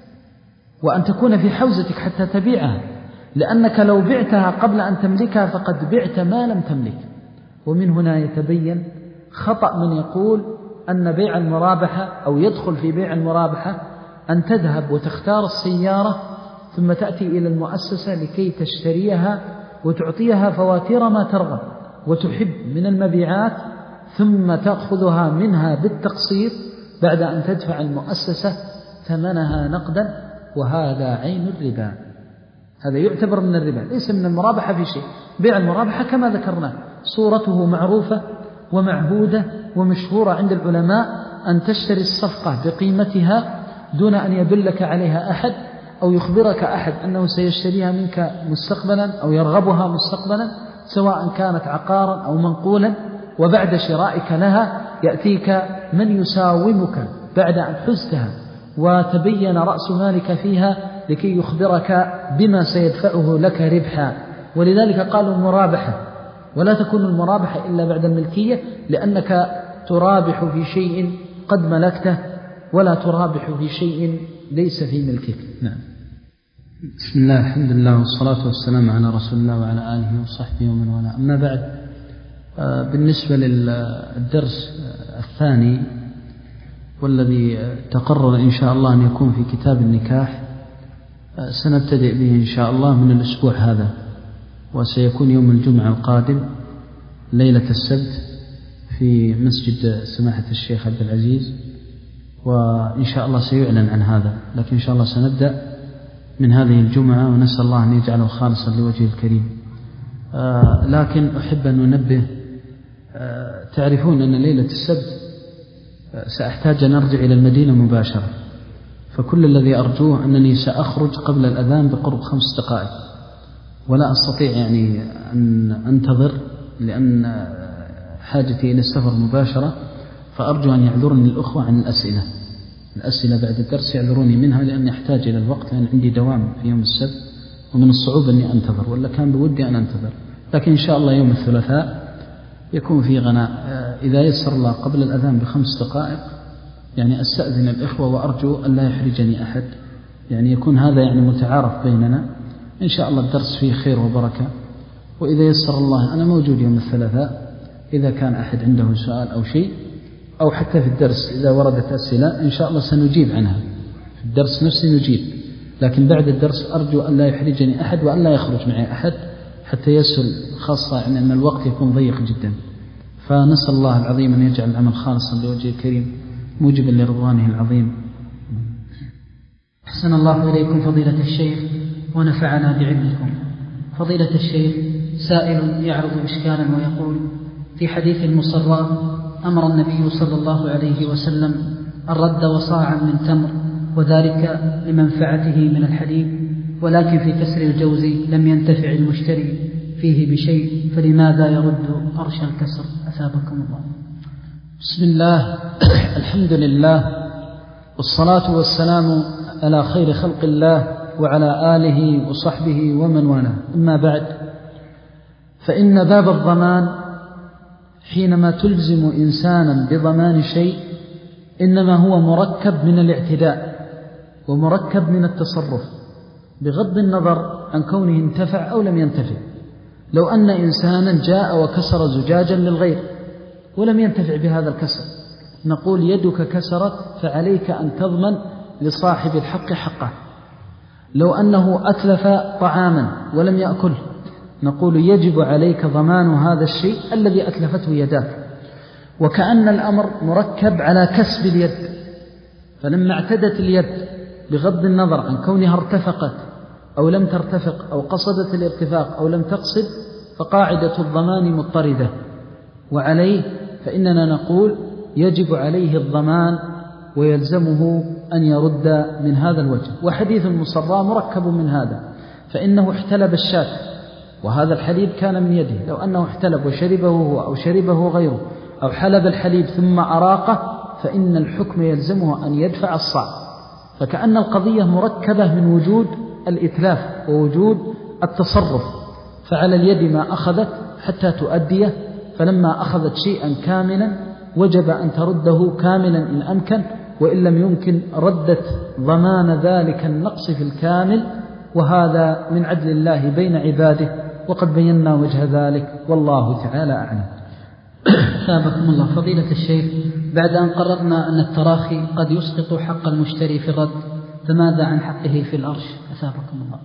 وأن تكون في حوزتك حتى تبيعها، لأنك لو بعتها قبل أن تملكها فقد بعت ما لم تملك. ومن هنا يتبين خطأ من يقول أن بيع المرابحة أو يدخل في بيع المرابحة أن تذهب وتختار السيارة ثم تأتي إلى المؤسسة لكي تشتريها وتعطيها فواتير ما ترغب وتحب من المبيعات، ثم تأخذها منها بالتقسيط بعد أن تدفع المؤسسة ثمنها نقدا، وهذا عين الربا. هذا يعتبر من الربا، ليس من المرابحة في شيء. بيع المرابحة كما ذكرنا صورته معروفة ومعهودة ومشهورة عند العلماء، أن تشتري الصفقة بقيمتها دون أن يدلك عليها أحد أو يخبرك أحد أنه سيشتريها منك مستقبلا أو يرغبها مستقبلا، سواء كانت عقارا أو منقولا. وبعد شرائك لها يأتيك من يساومك بعد أن حزتها وتبين رأس مالك فيها لكي يخبرك بما سيدفعه لك ربحا. ولذلك قالوا المرابحة، ولا تكون المرابحة إلا بعد الملكية، لأنك ترابح في شيء قد ملكته ولا ترابح في شيء ليس في ملكك. نعم. بسم الله، الحمد لله والصلاة والسلام على رسول الله وعلى آله وصحبه ومن والاه. أما بعد، بالنسبة للدرس الثاني والذي تقرر إن شاء الله أن يكون في كتاب النكاح، سنبتدئ به إن شاء الله من الأسبوع هذا، وسيكون يوم الجمعة القادم ليلة السبت في مسجد سماحة الشيخ عبد العزيز، وإن شاء الله سيعلن عن هذا، لكن إن شاء الله سنبدأ من هذه الجمعة، ونسأل الله أن يجعله خالصا لوجهه الكريم. آه لكن أحب أن ننبه، آه تعرفون أن ليلة السبت آه سأحتاج أن أرجع إلى المدينة مباشرة، فكل الذي أرجوه أنني سأخرج قبل الأذان بقرب خمس دقائق، ولا أستطيع يعني أن أنتظر لأن حاجتي إلى السفر مباشرة، فأرجو أن يعذرني الأخوة عن الأسئلة الأسئلة بعد الدرس، يعذروني منها لأني أحتاج إلى الوقت، لأن عندي دوام في يوم السبت ومن الصعوبة أني أنتظر، ولا كان بودي أن أنتظر. لكن إن شاء الله يوم الثلاثاء يكون في غناء إذا يسر الله قبل الأذان بخمس دقائق يعني أستأذن الإخوة وأرجو أن لا يحرجني أحد، يعني يكون هذا يعني متعارف بيننا إن شاء الله. الدرس فيه خير وبركة، وإذا يسر الله أنا موجود يوم الثلاثاء إذا كان أحد عنده سؤال أو شيء، أو حتى في الدرس إذا وردت أسئلة إن شاء الله سنجيب عنها في الدرس نفسه نجيب، لكن بعد الدرس أرجو أن لا يحرجني أحد وأن لا يخرج معي أحد حتى يسهل، خاصة يعني أن الوقت يكون ضيق جدا. فنسأل الله العظيم أن يجعل العمل خالصا لوجهه الكريم موجبا لرضوانه العظيم. أحسن الله إليكم فضيلة الشيخ ونفعنا بعلمكم. فضيلة الشيخ، سائل يعرض إشكالا ويقول: في حديث المصرى أمر النبي صلى الله عليه وسلم الرد وصاعا من تمر، وذلك لمنفعته من الحليب، ولكن في كسر الجوز لم ينتفع المشتري فيه بشيء، فلماذا يرد أرش الكسر؟ أثابكم الله. بسم الله الحمد لله والصلاة والسلام على خير خلق الله وعلى آله وصحبه ومن والاه، أما بعد، فإن باب الضمان حينما تلزم إنسانا بضمان شيء إنما هو مركب من الاعتداء ومركب من التصرف، بغض النظر عن كونه انتفع أو لم ينتفع. لو أن إنسانا جاء وكسر زجاجا للغير ولم ينتفع بهذا الكسر، نقول يدك كسرت فعليك أن تضمن لصاحب الحق حقه. لو أنه أتلف طعاما ولم يأكله، نقول يجب عليك ضمان هذا الشيء الذي أتلفته يداك. وكأن الأمر مركب على كسب اليد، فلما اعتدت اليد بغض النظر عن كونها ارتفقت أو لم ترتفق أو قصدت الارتفاق أو لم تقصد، فقاعدة الضمان مضطردة، وعليه فإننا نقول يجب عليه الضمان ويلزمه أن يرد من هذا الوجه. وحديث المصرى مركب من هذا، فإنه احتلب الشاة وهذا الحليب كان من يده، لو أنه احتلب وشربه هو أو شربه غيره أو حلب الحليب ثم أراقه فإن الحكم يلزمه أن يدفع الصاع. فكأن القضية مركبة من وجود الإتلاف ووجود التصرف، فعلى اليد ما أخذت حتى تؤديه، فلما أخذت شيئا كاملا وجب أن ترده كاملا إن أمكن، وإن لم يمكن ردت ضمان ذلك النقص في الكامل، وهذا من عدل الله بين عباده، وقد بينا وجه ذلك والله تعالى أعلم. ثابكم الله. فضيلة الشيخ، بعد أن قررنا أن التراخي قد يسقط حق المشتري في الرد، فماذا عن حقه في الأرش؟ أثابكم الله.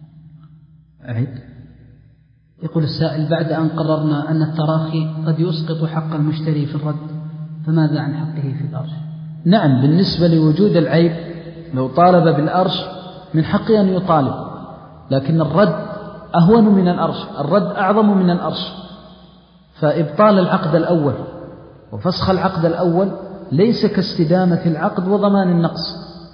أعد. يقول السائل: بعد أن قررنا أن التراخي قد يسقط حق المشتري في الرد، فماذا عن حقه في الأرش؟ نعم، بالنسبة لوجود العيب لو طالب بالأرش من حقه أن يطالب، لكن الرد أهون من الأرش، الرد أعظم من الأرش. فإبطال العقد الأول وفسخ العقد الأول ليس كاستدامة العقد وضمان النقص،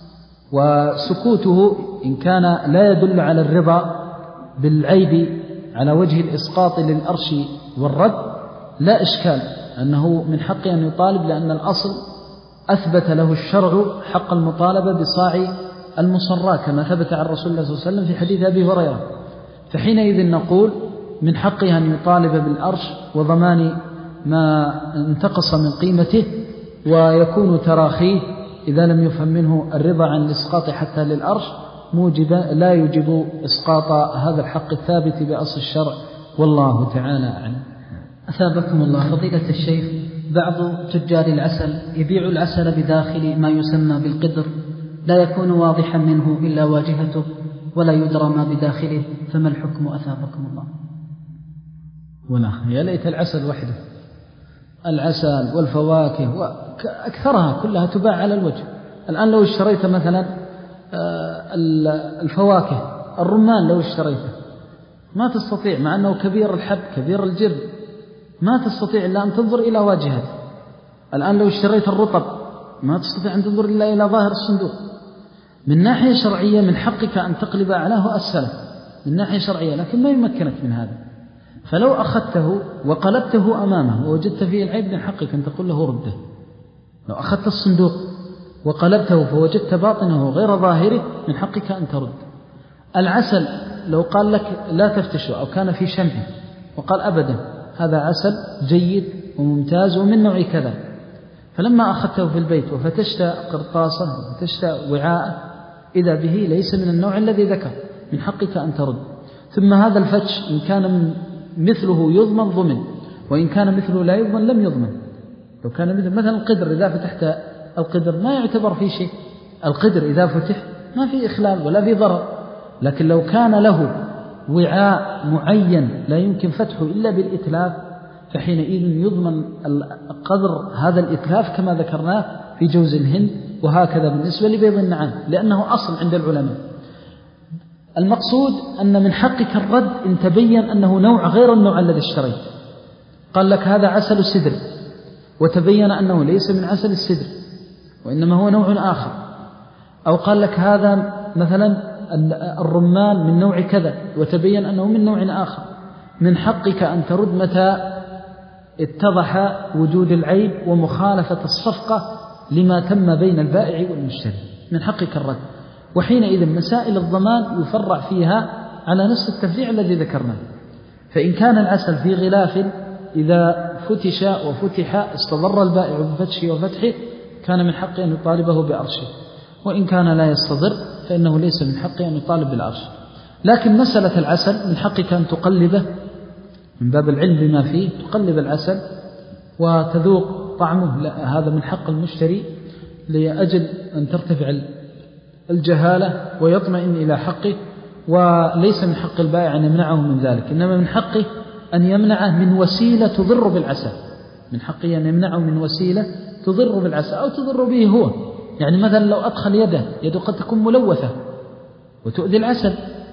وسكوته إن كان لا يدل على الرضا بالعيب على وجه الإسقاط للأرش والرد لا إشكال أنه من حقه أن يطالب، لأن الأصل أثبت له الشرع حق المطالبة بصاع المصرى كما ثبت عن رسول الله صلى الله عليه وسلم في حديث أبي هريرة. فحينئذ نقول من حقه أن يطالب بالأرش وضمان ما انتقص من قيمته، ويكون تراخيه إذا لم يفهم منه الرضا عن الإسقاط حتى للأرش موجب لا يجب إسقاط هذا الحق الثابت بأصل الشرع، والله تعالى أعلم. أثابكم الله. فضيلة الشيخ، بعض تجار العسل يبيع العسل بداخل ما يسمى بالقدر، لا يكون واضحا منه إلا واجهته ولا يدرى ما بداخله، فما الحكم؟ أثابكم الله. ولا يا ليت العسل وحده، العسل والفواكه وأكثرها كلها تباع على الوجه. الآن لو اشتريت مثلا الفواكه، الرمان لو اشتريته ما تستطيع، مع أنه كبير الحب كبير الجرد، ما تستطيع إلا أن تنظر إلى واجهته. الآن لو اشتريت الرطب ما تستطيع أن تنظر إلا إلى ظاهر الصندوق. من ناحية شرعية من حقك أن تقلب أعلاه أسفله من ناحية شرعية، لكن ما يمكنك من هذا. فلو أخذته وقلبته أمامه ووجدت فيه العيب من حقك أن تقول له رده. لو أخذت الصندوق وقلبته فوجدت باطنه غير ظاهره من حقك أن ترد. العسل لو قال لك لا تفتشه أو كان في شمعه وقال أبدا هذا عسل جيد وممتاز ومن نوع كذا، فلما أخذته في البيت وفتشت قرطاسة وفتشت وعاء إذا به ليس من النوع الذي ذكر، من حقك أن ترد. ثم هذا الفتش إن كان مثله يضمن ضمن، وإن كان مثله لا يضمن لم يضمن. لو كان مثل مثلا القدر إذا فتحت القدر ما يعتبر فيه شيء، القدر إذا فتح ما في إخلال ولا في ضرر. لكن لو كان له وعاء معين لا يمكن فتحه إلا بالإتلاف فحينئذ يضمن قدر هذا الإتلاف كما ذكرناه في جوز الهند، وهكذا بالنسبة لبيض النعام لأنه أصل عند العلماء. المقصود أن من حقك الرد إن تبين أنه نوع غير النوع الذي اشتريت. قال لك هذا عسل السدر وتبين أنه ليس من عسل السدر وإنما هو نوع آخر، أو قال لك هذا مثلا الرمان من نوع كذا وتبين أنه من نوع آخر، من حقك أن ترد متى اتضح وجود العيب ومخالفة الصفقة لما تم بين البائع والمشتري، من حقك الرد. وحينئذ مسائل الضمان يفرع فيها على نفس التفريع الذي ذكرناه. فإن كان العسل في غلاف إذا فتش وفتح استضر البائع بفتشه وفتحه كان من حقه أن يطالبه بأرشه، وإن كان لا يستضر فإنه ليس من حقه أن يطالب بالأرش. لكن مسألة العسل من حقك أن تقلبه من باب العلم بما فيه، تقلب العسل وتذوق طعمه، لا هذا من حق المشتري لأجل أن ترتفع الجهالة ويطمئن إلى حقه، وليس من حق البائع أن يمنعه من ذلك، إنما من حقه أن يمنعه من وسيلة تضر بالعسل، من حقه أن يمنعه من وسيلة تضر بالعسل أو تضر به هو. يعني مثلا لو أدخل يده، يده قد تكون ملوثة وتؤذي العسل،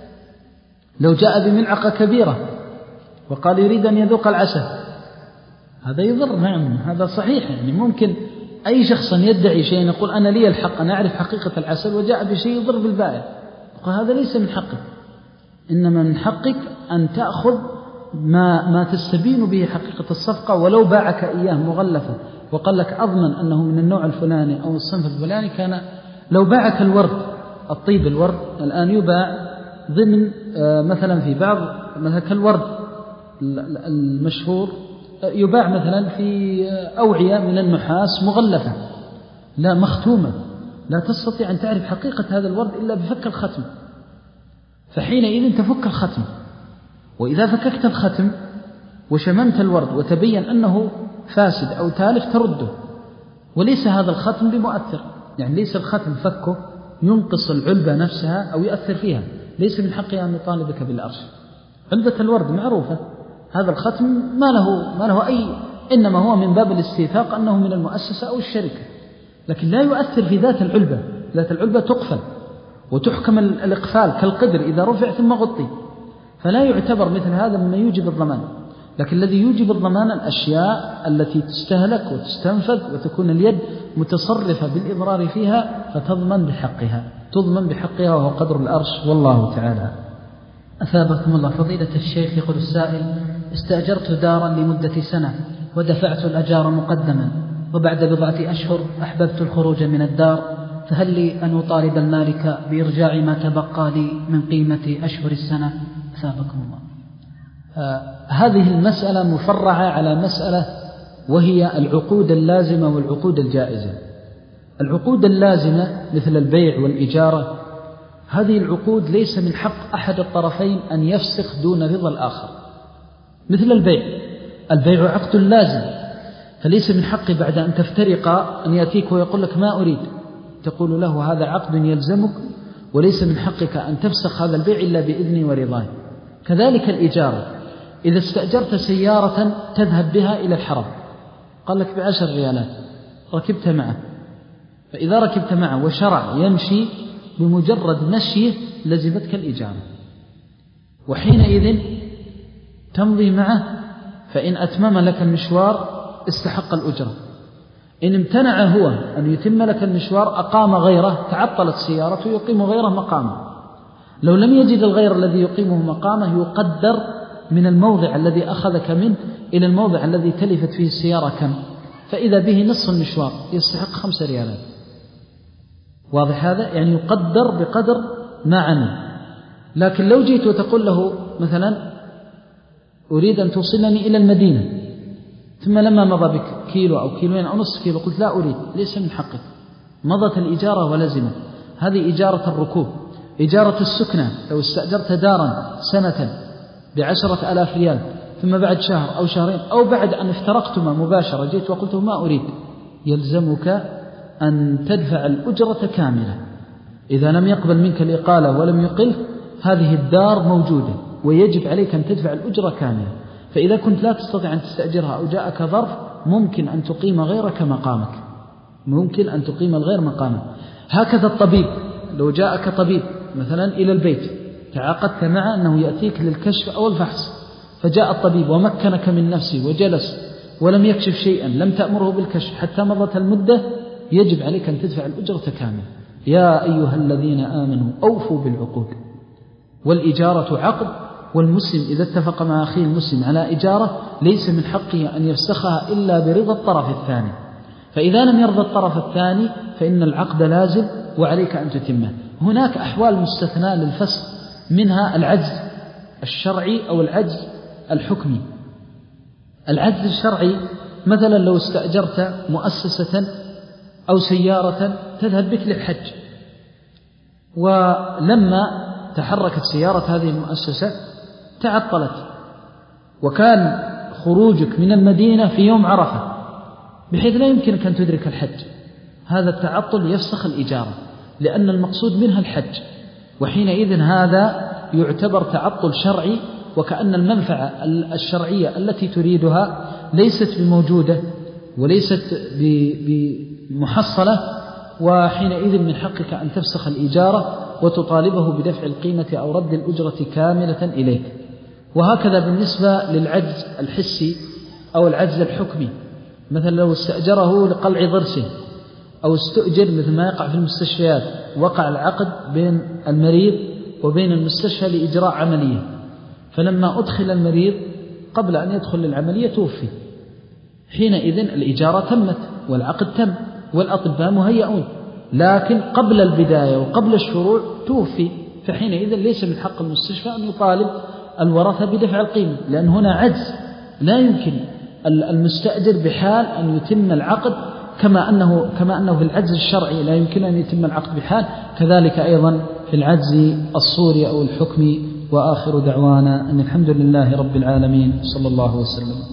لو جاء بملعقة كبيرة وقال يريد أن يذوق العسل هذا يضر. نعم هذا صحيح، يعني ممكن أي شخص يدعي شيء يقول أنا لي الحق أنا أعرف حقيقة العسل وجاء بشيء يضر بالبائع، هذا ليس من حقك، إنما من حقك أن تأخذ ما, ما تستبين به حقيقة الصفقة. ولو باعك إياه مغلفا وقال لك أضمن أنه من النوع الفلاني أو الصنف الفلاني، كان لو باعك الورد الطيب الورد الآن يباع ضمن مثلا في بعض مثلا كالورد المشهور يباع مثلا في أوعية من النحاس مغلفة لا مختومة، لا تستطيع أن تعرف حقيقة هذا الورد إلا بفك الختم، فحينئذ تفك الختم. وإذا فككت الختم وشممت الورد وتبين أنه فاسد أو تالف ترده، وليس هذا الختم بمؤثر، يعني ليس الختم فكه ينقص العلبة نفسها أو يؤثر فيها، ليس من حقه أن يطالبك بالأرش. علبة الورد معروفة، هذا الختم ما له, ما له أي، إنما هو من باب الاستيثاق أنه من المؤسسة أو الشركة، لكن لا يؤثر في ذات العلبة. ذات العلبة تقفل وتحكم الإقفال كالقدر إذا رفع ثم غطي، فلا يعتبر مثل هذا مما يوجب الضمان. لكن الذي يوجب الضمان الأشياء التي تستهلك وتستنفذ وتكون اليد متصرفة بالإضرار فيها فتضمن بحقها، تضمن بحقها وهو قدر الأرش، والله تعالى. أثابكم الله. فضيلة الشيخ يقول السائل: استأجرت دارا لمدة سنة ودفعت الأجار مقدما، وبعد بضعة أشهر أحببت الخروج من الدار، فهل لي أن أطالب المالك بإرجاع ما تبقى لي من قيمة أشهر السنة؟ أثابكم الله. آه هذه المسألة مفرعة على مسألة وهي العقود اللازمة والعقود الجائزة. العقود اللازمة مثل البيع والإجارة، هذه العقود ليس من حق أحد الطرفين أن يفسخ دون رضا الآخر. مثل البيع، البيع عقد لازم، فليس من حق بعد أن تفترق أن يأتيك ويقول لك ما أريد، تقول له هذا عقد يلزمك وليس من حقك أن تفسخ هذا البيع إلا بإذني ورضاي. كذلك الإجارة، إذا استأجرت سيارة تذهب بها إلى الحرم، قال لك بعشر ريالات، ركبت معه، فإذا ركبت معه وشرع يمشي، بمجرد مشيه لزمتك الإجارة، وحينئذ تمضي معه، فإن أتمم لك المشوار استحق الأجرة، إن امتنع هو أن يتم لك المشوار أقام غيره، تعطلت سيارته يقيم غيره مقامه. لو لم يجد الغير الذي يقيمه مقامه يقدر من الموضع الذي أخذك منه إلى الموضع الذي تلفت فيه السيارة كم، فإذا به نصف المشوار يستحق خمس ريالات. واضح هذا؟ يعني يقدر بقدر ما عمل. لكن لو جيت وتقول له مثلا أريد أن توصلني إلى المدينة، ثم لما مضى بك كيلو أو كيلوين أو نصف كيلو قلت لا أريد، ليس من حقك، مضت الإجارة ولزمت. هذه إجارة الركوب. إجارة السكنة، لو استأجرت دارا سنة بعشرة آلاف ريال ثم بعد شهر أو شهرين أو بعد أن افترقتما مباشرة جئت وقلت ما أريد، يلزمك أن تدفع الأجرة كاملة. إذا لم يقبل منك الإقالة ولم يقل، هذه الدار موجودة ويجب عليك أن تدفع الأجرة كاملة. فإذا كنت لا تستطيع أن تستأجرها أو جاءك ظرف، ممكن أن تقيم غيرك مقامك، ممكن أن تقيم الغير مقامك. هكذا الطبيب، لو جاءك طبيب مثلا إلى البيت تعاقدت معه أنه يأتيك للكشف أو الفحص، فجاء الطبيب ومكنك من نفسه وجلس ولم يكشف شيئا، لم تأمره بالكشف حتى مضت المدة، يجب عليك أن تدفع الأجرة كاملة. يا أيها الذين آمنوا أوفوا بالعقود. والإجارة عقد، والمسلم إذا اتفق مع أخيه المسلم على إجارة ليس من حقه أن يفسخها إلا برضا الطرف الثاني. فإذا لم يرضى الطرف الثاني فإن العقد لازم وعليك أن تتمه. هناك أحوال مستثناة للفسخ، منها العجز الشرعي أو العجز الحكمي. العجز الشرعي مثلا لو استأجرت مؤسسة أو سيارة تذهب بك للحج، ولما تحركت سيارة هذه المؤسسة تعطلت، وكان خروجك من المدينة في يوم عرفة بحيث لا يمكنك أن تدرك الحج، هذا التعطل يفسخ الإجارة، لأن المقصود منها الحج، وحينئذ هذا يعتبر تعطل شرعي، وكأن المنفعة الشرعية التي تريدها ليست بموجودة وليست بمحصلة، وحينئذ من حقك أن تفسخ الإجارة وتطالبه بدفع القيمة أو رد الأجرة كاملة إليك. وهكذا بالنسبة للعجز الحسي أو العجز الحكمي، مثلا لو استأجره لقلع ضرسه أو استؤجر مثل ما يقع في المستشفيات، وقع العقد بين المريض وبين المستشفى لإجراء عملية، فلما أدخل المريض قبل أن يدخل للعملية توفي، حينئذ الإجارة تمت والعقد تم والأطباء مهيئون، لكن قبل البداية وقبل الشروع توفي، فحينئذ ليس من حق المستشفى أن يطالب الورثة بدفع القيمة، لأن هنا عجز، لا يمكن المستأجر بحال أن يتم العقد، كما أنه كما أنه في العجز الشرعي لا يمكن أن يتم العقد بحال، كذلك أيضا في العجز الصوري أو الحكمي. وآخر دعوانا أن الحمد لله رب العالمين، صلى الله وسلم.